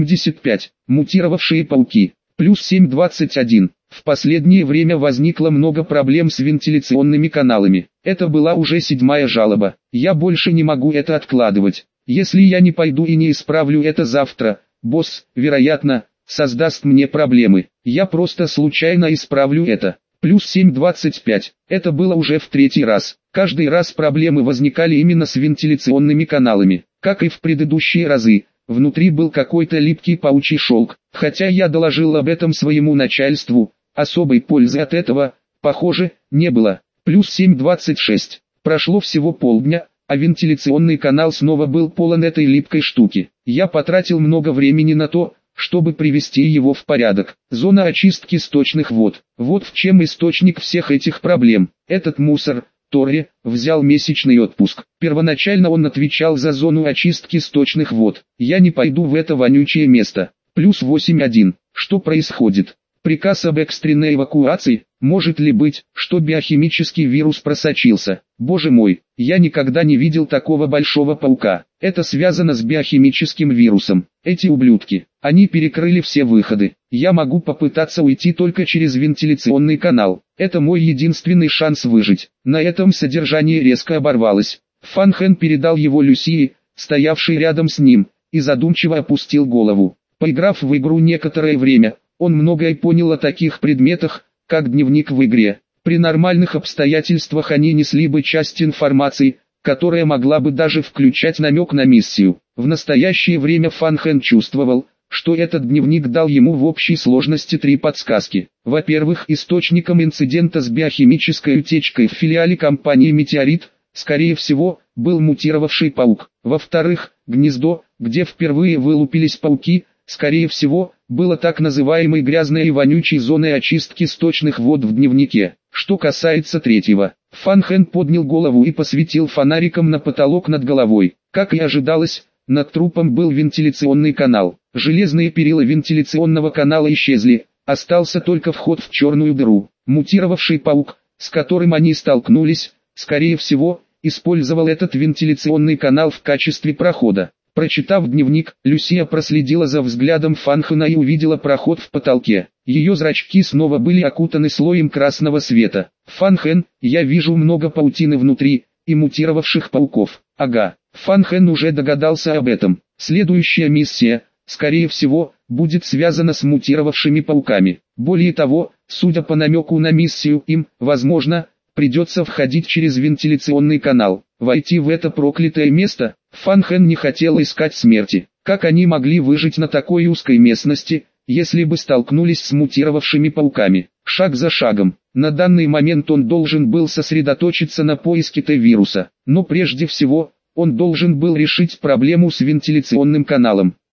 175. Мутировавшие пауки. Плюс 7.21. В последнее время возникло много проблем с вентиляционными каналами. Это была уже 7-я жалоба. Я больше не могу это откладывать. Если я не пойду и не исправлю это завтра, босс, вероятно, создаст мне проблемы. Я просто случайно исправлю это. Плюс 7,25. Это было уже в третий раз. Каждый раз проблемы возникали именно с вентиляционными каналами. Как и в предыдущие разы, внутри был какой-то липкий паучий шелк. Хотя я доложил об этом своему начальству, особой пользы от этого, похоже, не было. Плюс 7,26. Прошло всего полдня, а вентиляционный канал снова был полон этой липкой штуки. Я потратил много времени на то, чтобы привести его в порядок. Зона очистки сточных вод. Вот в чем источник всех этих проблем. Этот мусор, Тори, взял месячный отпуск. Первоначально он отвечал за зону очистки сточных вод. Я не пойду в это вонючее место. Плюс 8,1. Что происходит? Приказ об экстренной эвакуации. Может ли быть, что биохимический вирус просочился? Боже мой, я никогда не видел такого большого паука. Это связано с биохимическим вирусом. Эти ублюдки, они перекрыли все выходы. Я могу попытаться уйти только через вентиляционный канал. Это мой единственный шанс выжить. На этом содержание резко оборвалось. Фан Хэн передал его Люсии, стоявшей рядом с ним, и задумчиво опустил голову. Поиграв в игру некоторое время, он многое понял о таких предметах, как дневник в игре. При нормальных обстоятельствах они несли бы часть информации, которая могла бы даже включать намек на миссию. В настоящее время Фан Хэн чувствовал, что этот дневник дал ему в общей сложности 3 подсказки. Во-первых, источником инцидента с биохимической утечкой в филиале компании «Метеорит», скорее всего, был мутировавший паук. Во-вторых, гнездо, где впервые вылупились пауки, скорее всего, было так называемой грязной и вонючей зоной очистки сточных вод в дневнике. Что касается третьего, Фан Хэн поднял голову и посветил фонариком на потолок над головой. Как и ожидалось, над трупом был вентиляционный канал. Железные перила вентиляционного канала исчезли, остался только вход в черную дыру. Мутировавший паук, с которым они столкнулись, скорее всего, использовал этот вентиляционный канал в качестве прохода. Прочитав дневник, Люсия проследила за взглядом Фан Хэна и увидела проход в потолке. Ее зрачки снова были окутаны слоем красного света. «Фан Хэн, я вижу много паутины внутри, и мутировавших пауков». Ага, Фан Хэн уже догадался об этом. Следующая миссия, скорее всего, будет связана с мутировавшими пауками. Более того, судя по намеку на миссию, им, возможно, придется входить через вентиляционный канал. Войти в это проклятое место? Фан Хэн не хотел искать смерти. Как они могли выжить на такой узкой местности, если бы столкнулись с мутировавшими пауками? Шаг за шагом. На данный момент он должен был сосредоточиться на поиске Т-вируса. Но прежде всего, он должен был решить проблему с вентиляционным каналом.